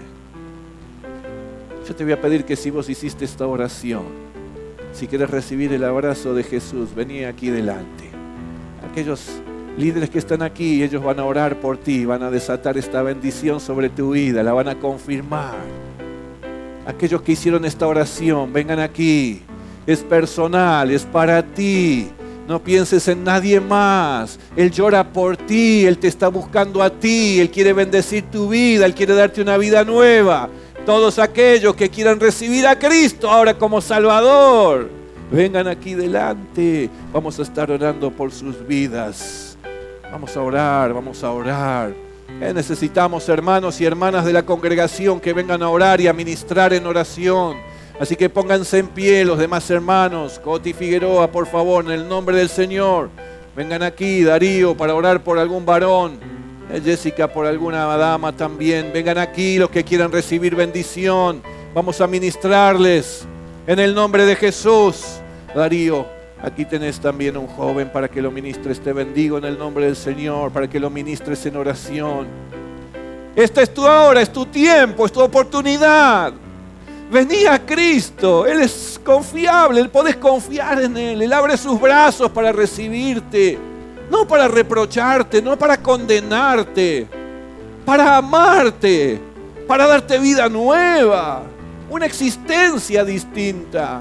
Yo te voy a pedir que si vos hiciste esta oración, si quieres recibir el abrazo de Jesús, vení aquí delante. Aquellos líderes que están aquí, ellos van a orar por ti, van a desatar esta bendición sobre tu vida, la van a confirmar. Aquellos que hicieron esta oración, vengan aquí. Es personal, es para ti. No pienses en nadie más. Él llora por ti, Él te está buscando a ti, Él quiere bendecir tu vida, Él quiere darte una vida nueva. Todos aquellos que quieran recibir a Cristo ahora como Salvador, vengan aquí delante. Vamos a estar orando por sus vidas. Vamos a orar, vamos a orar. Necesitamos hermanos y hermanas de la congregación que vengan a orar y a ministrar en oración. Así que pónganse en pie los demás hermanos. Coti Figueroa, por favor, en el nombre del Señor. Vengan aquí, Darío, para orar por algún varón. Jessica, por alguna dama también. Vengan aquí los que quieran recibir bendición. Vamos a ministrarles en el nombre de Jesús. Darío, aquí tenés también un joven para que lo ministres. Te bendigo en el nombre del Señor, para que lo ministres en oración. Esta es tu hora, es tu tiempo, es tu oportunidad. Vení a Cristo, Él es confiable, podés confiar en Él. Él abre sus brazos para recibirte, no para reprocharte, no para condenarte, para amarte, para darte vida nueva, una existencia distinta.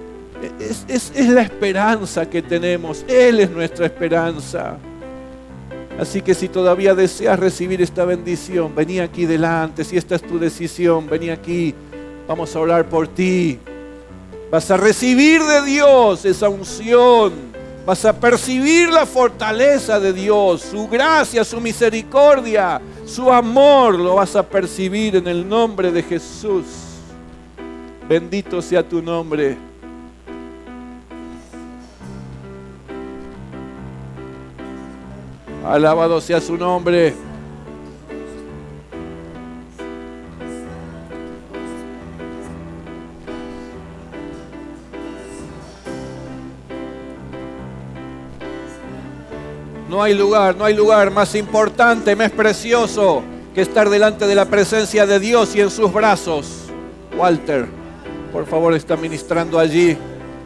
Es la esperanza que tenemos, Él es nuestra esperanza. Así que si todavía deseas recibir esta bendición, vení aquí delante. Si esta es tu decisión, vení aquí. Vamos a orar por ti. Vas a recibir de Dios esa unción. Vas a percibir la fortaleza de Dios, su gracia, su misericordia, su amor. Lo vas a percibir en el nombre de Jesús. Bendito sea tu nombre. Alabado sea su nombre. No hay lugar más importante, más precioso que estar delante de la presencia de Dios y en sus brazos. Walter, por favor, está ministrando allí.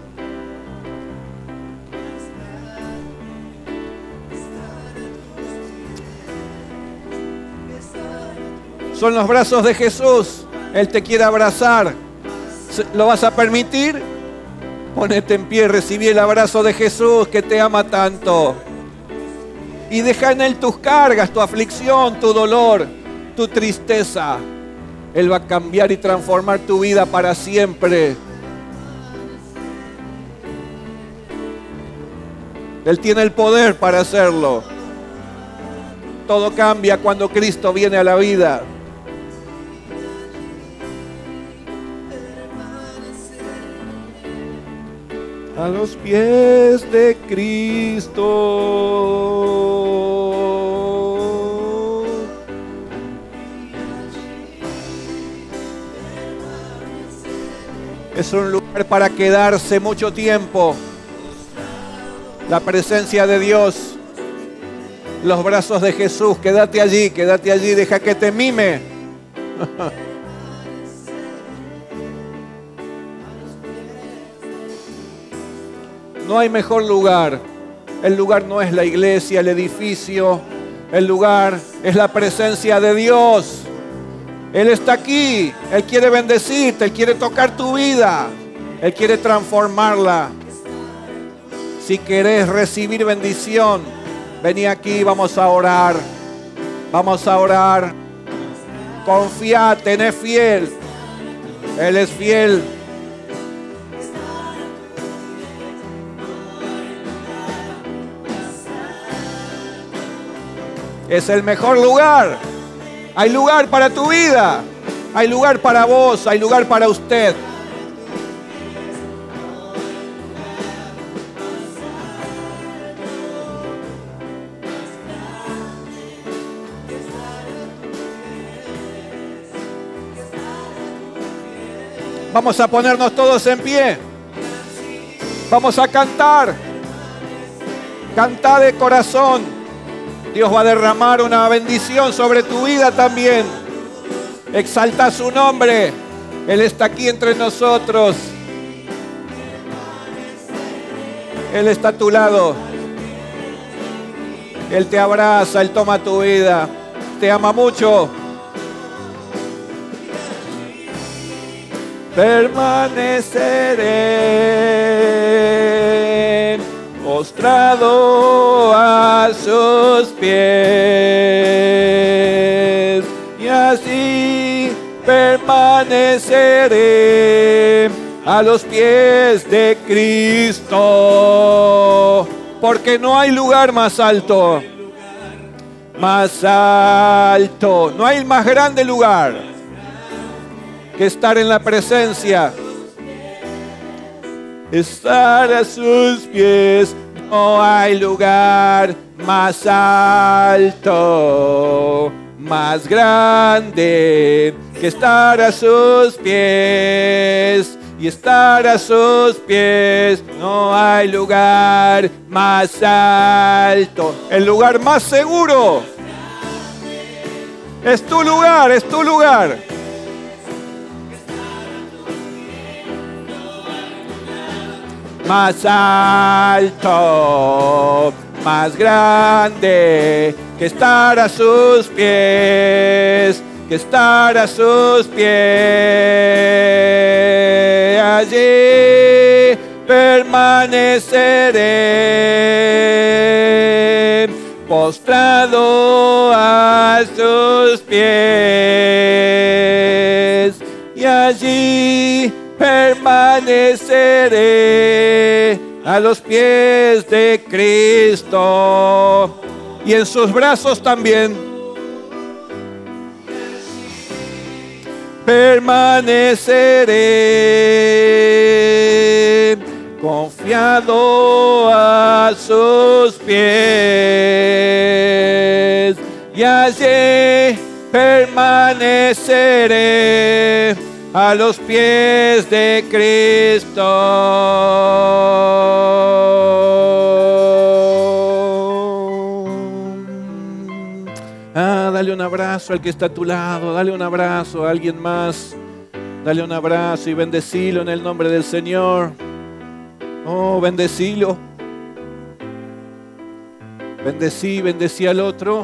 Son los brazos de Jesús. Él te quiere abrazar. ¿Lo vas a permitir? Ponete en pie, recibí el abrazo de Jesús que te ama tanto. Y deja en Él tus cargas, tu aflicción, tu dolor, tu tristeza. Él va a cambiar y transformar tu vida para siempre. Él tiene el poder para hacerlo. Todo cambia cuando Cristo viene a la vida. A los pies de Cristo. Es un lugar para quedarse mucho tiempo. La presencia de Dios, los brazos de Jesús. Quédate allí, deja que te mime. No hay mejor lugar. El lugar no es la iglesia, el edificio. El lugar es la presencia de Dios. Él está aquí. Él quiere bendecirte. Él quiere tocar tu vida. Él quiere transformarla. Si querés recibir bendición, vení aquí, vamos a orar. Vamos a orar. Confía, tenés fiel. Él es fiel. Es el mejor lugar. Hay lugar para tu vida. Hay lugar para vos. Hay lugar para usted. Vamos a ponernos todos en pie. Vamos a cantar. Canta de corazón. Dios va a derramar una bendición sobre tu vida también. Exalta su nombre. Él está aquí entre nosotros. Él está a tu lado. Él te abraza, Él toma tu vida. Te ama mucho. Permaneceré postrado a sus pies y así permaneceré a los pies de Cristo, porque no hay lugar más alto, no hay más grande lugar que estar en la presencia, estar a sus pies. No hay lugar más alto, más grande que estar a sus pies. Y estar a sus pies, no hay lugar más alto. El lugar más seguro es tu lugar, es tu lugar. Más alto, más grande que estar a sus pies, que estar a sus pies. Allí permaneceré postrado a sus pies y allí permaneceré a los pies de Cristo y en sus brazos también. Permaneceré confiado a sus pies y allí permaneceré a los pies de Cristo. Dale un abrazo al que está a tu lado, dale un abrazo a alguien más, dale un abrazo y bendecilo en el nombre del Señor. Oh, bendecilo. Bendecí al otro.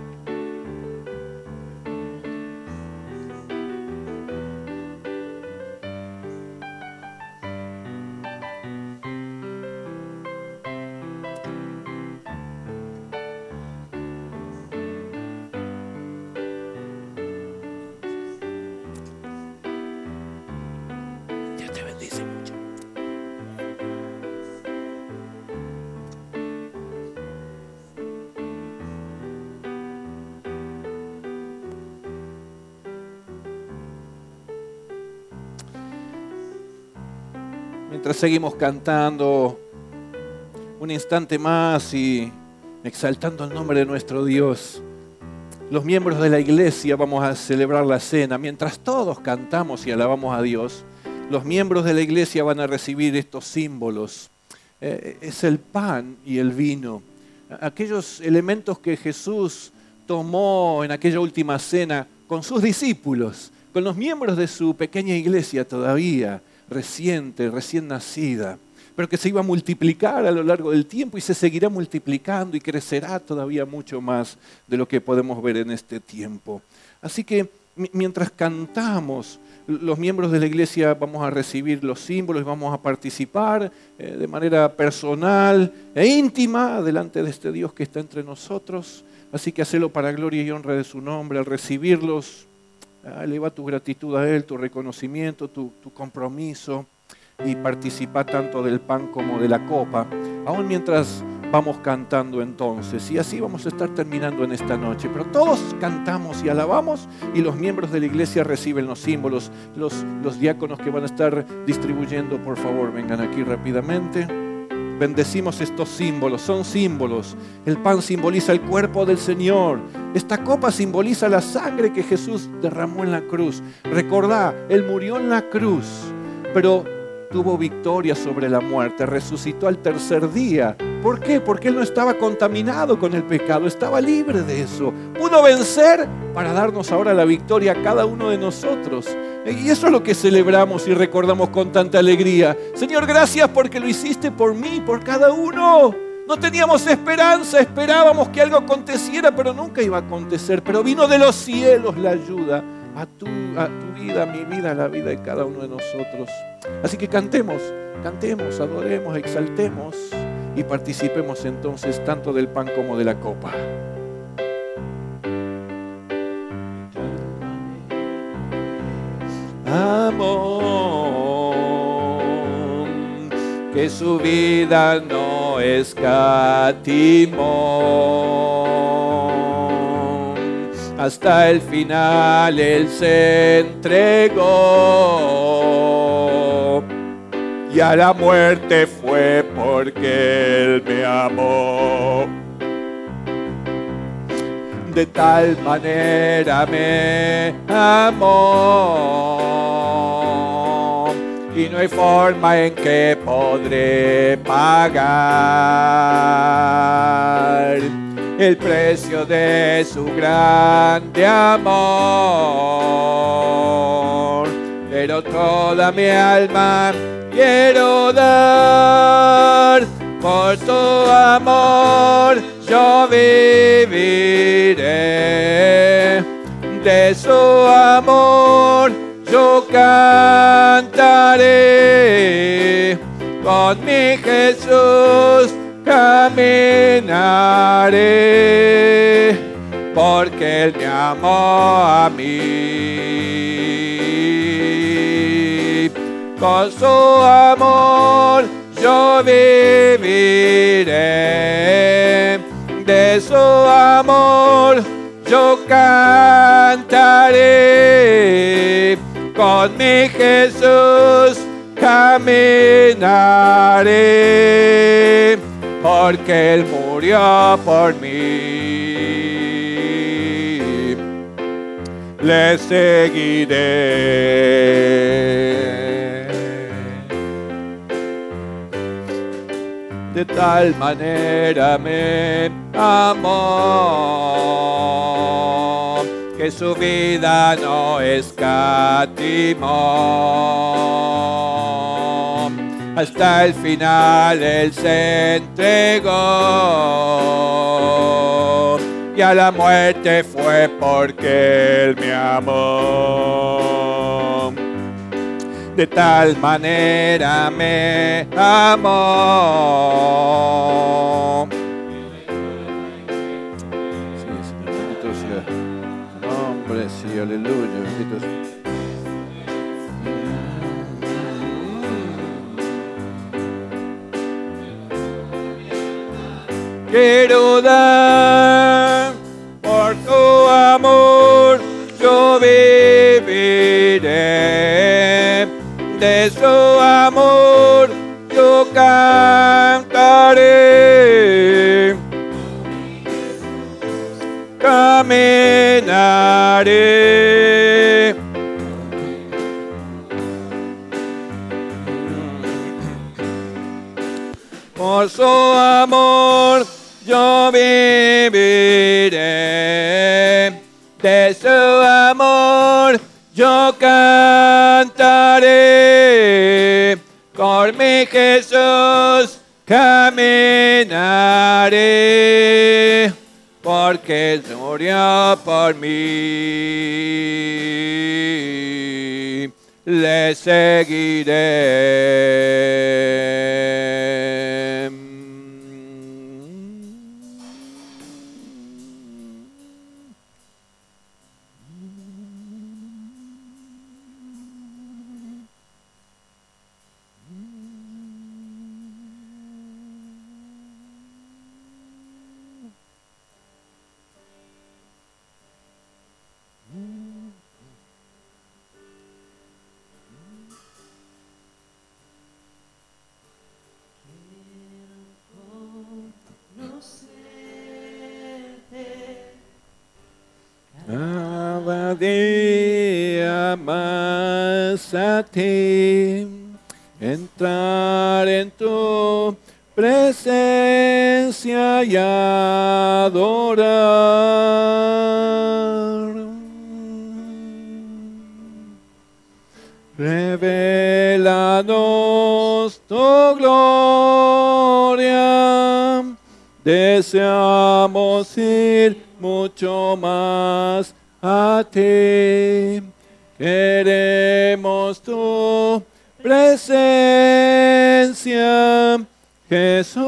Mientras seguimos cantando un instante más y exaltando el nombre de nuestro Dios, los miembros de la iglesia vamos a celebrar la cena. Mientras todos cantamos y alabamos a Dios, los miembros de la iglesia van a recibir estos símbolos. Es el pan y el vino, aquellos elementos que Jesús tomó en aquella última cena con sus discípulos, con los miembros de su pequeña iglesia todavía recién nacida, pero que se iba a multiplicar a lo largo del tiempo y se seguirá multiplicando y crecerá todavía mucho más de lo que podemos ver en este tiempo. Así que mientras cantamos, los miembros de la iglesia vamos a recibir los símbolos y vamos a participar de manera personal e íntima delante de este Dios que está entre nosotros. Así que hacelo para gloria y honra de su nombre. Al recibirlos, eleva tu gratitud a Él, tu reconocimiento, tu compromiso y participa tanto del pan como de la copa. Aún mientras Vamos cantando entonces, y así vamos a estar terminando en esta noche. Pero todos cantamos y alabamos, y los miembros de la iglesia reciben los símbolos. Los diáconos que van a estar distribuyendo, por favor, vengan aquí rápidamente. Bendecimos estos símbolos, son símbolos. El pan simboliza el cuerpo del Señor. Esta copa simboliza la sangre que Jesús derramó en la cruz. Recordá, Él murió en la cruz, pero tuvo victoria sobre la muerte, resucitó al tercer día. ¿Por qué? Porque Él no estaba contaminado con el pecado, estaba libre de eso. Pudo vencer para darnos ahora la victoria a cada uno de nosotros. Y eso es lo que celebramos y recordamos con tanta alegría. Señor, gracias porque lo hiciste por mí, por cada uno. No teníamos esperanza, esperábamos que algo aconteciera, pero nunca iba a acontecer. Pero vino de los cielos la ayuda a tu vida, a mi vida, a la vida de cada uno de nosotros. Así que cantemos, adoremos, exaltemos y participemos entonces tanto del pan como de la copa. Amor, que su vida no escatimó, hasta el final Él se entregó, y a la muerte fue porque Él me amó. De tal manera me amó, y no hay forma en que podré pagar el precio de su grande amor. Pero toda mi alma quiero dar, por tu amor yo viviré, de su amor yo cantaré, con mi Jesús caminaré, porque Él me amó a mí. Con su amor yo viviré, de su amor yo cantaré, con mi Jesús caminaré, porque Él murió por mí. Le seguiré. De tal manera me amó, que su vida no escatimó, hasta el final Él se entregó, y a la muerte fue porque Él me amó. De tal manera me amó. Sí, Señor, bendito sea tu nombre, sí, aleluya, bendito sea. Quiero dar por tu amor, yo viviré, de su amor yo cantaré, caminaré. Por su amor yo viviré, de su amor yo cantaré, por mi Jesús caminaré, porque Él murió por mí. Le seguiré. día más a ti, entrar en tu presencia y adorar. Revélanos tu gloria, deseamos ir mucho más a ti. Queremos tu presencia, Jesús.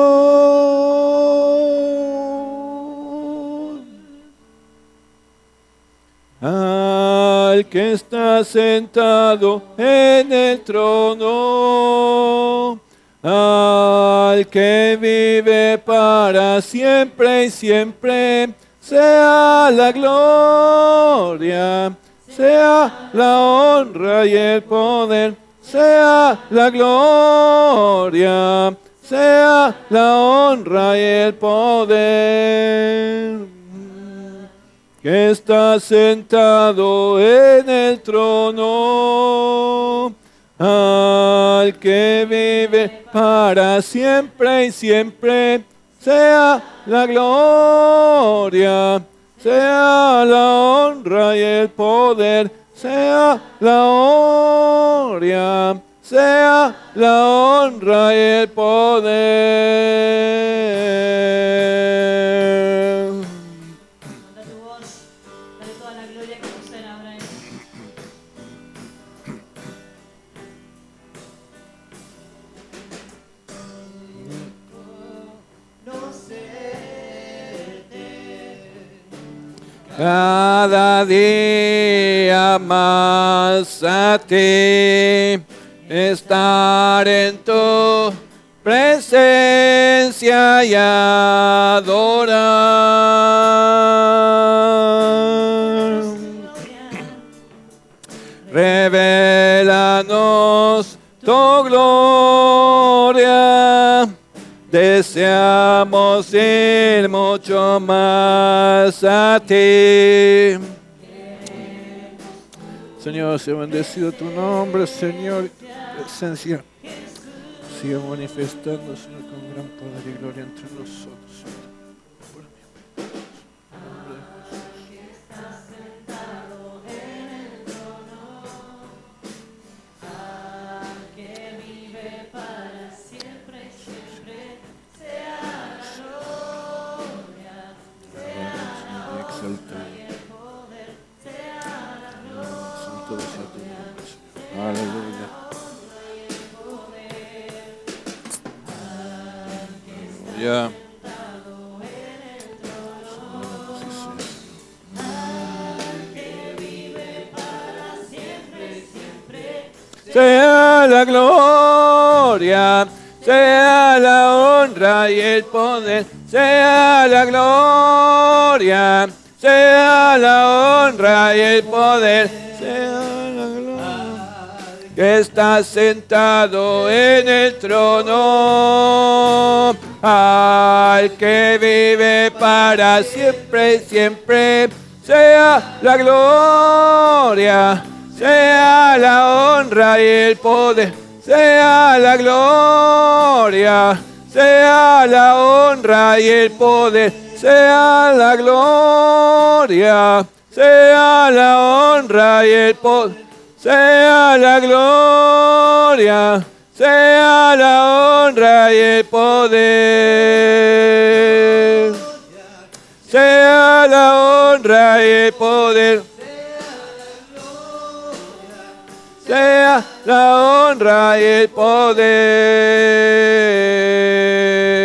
Al que está sentado en el trono, al que vive para siempre y siempre, sea la gloria, sea la honra y el poder, sea la gloria, sea la honra y el poder. Que está sentado en el trono, al que vive para siempre y siempre, sea la gloria, sea la honra y el poder, sea la gloria, sea la honra y el poder. Levanta tu voz, dale toda la gloria que poseen ahora en Cada día más a ti, estar en tu presencia y adorar. Revélanos tu gloria, deseamos ir mucho más a ti. Señor, sea bendecido tu nombre, Señor, tu presencia siga manifestando, Señor, con gran poder y gloria entre nosotros, Señor. Por mi nombre de Jesús. Santo sea tu nombre, Señor. Aleluya. Aleluya. Sea la gloria, sea la honra y el poder, sea la gloria, sea la honra y el poder, sea la gloria, que está sentado en el trono, al que vive para siempre y siempre, sea la gloria, sea la honra y el poder, sea la gloria, sea la honra y el poder, sea la gloria, sea la honra y el poder, sea la gloria, sea la honra y el poder, sea la honra y el poder, sea la honra y el poder.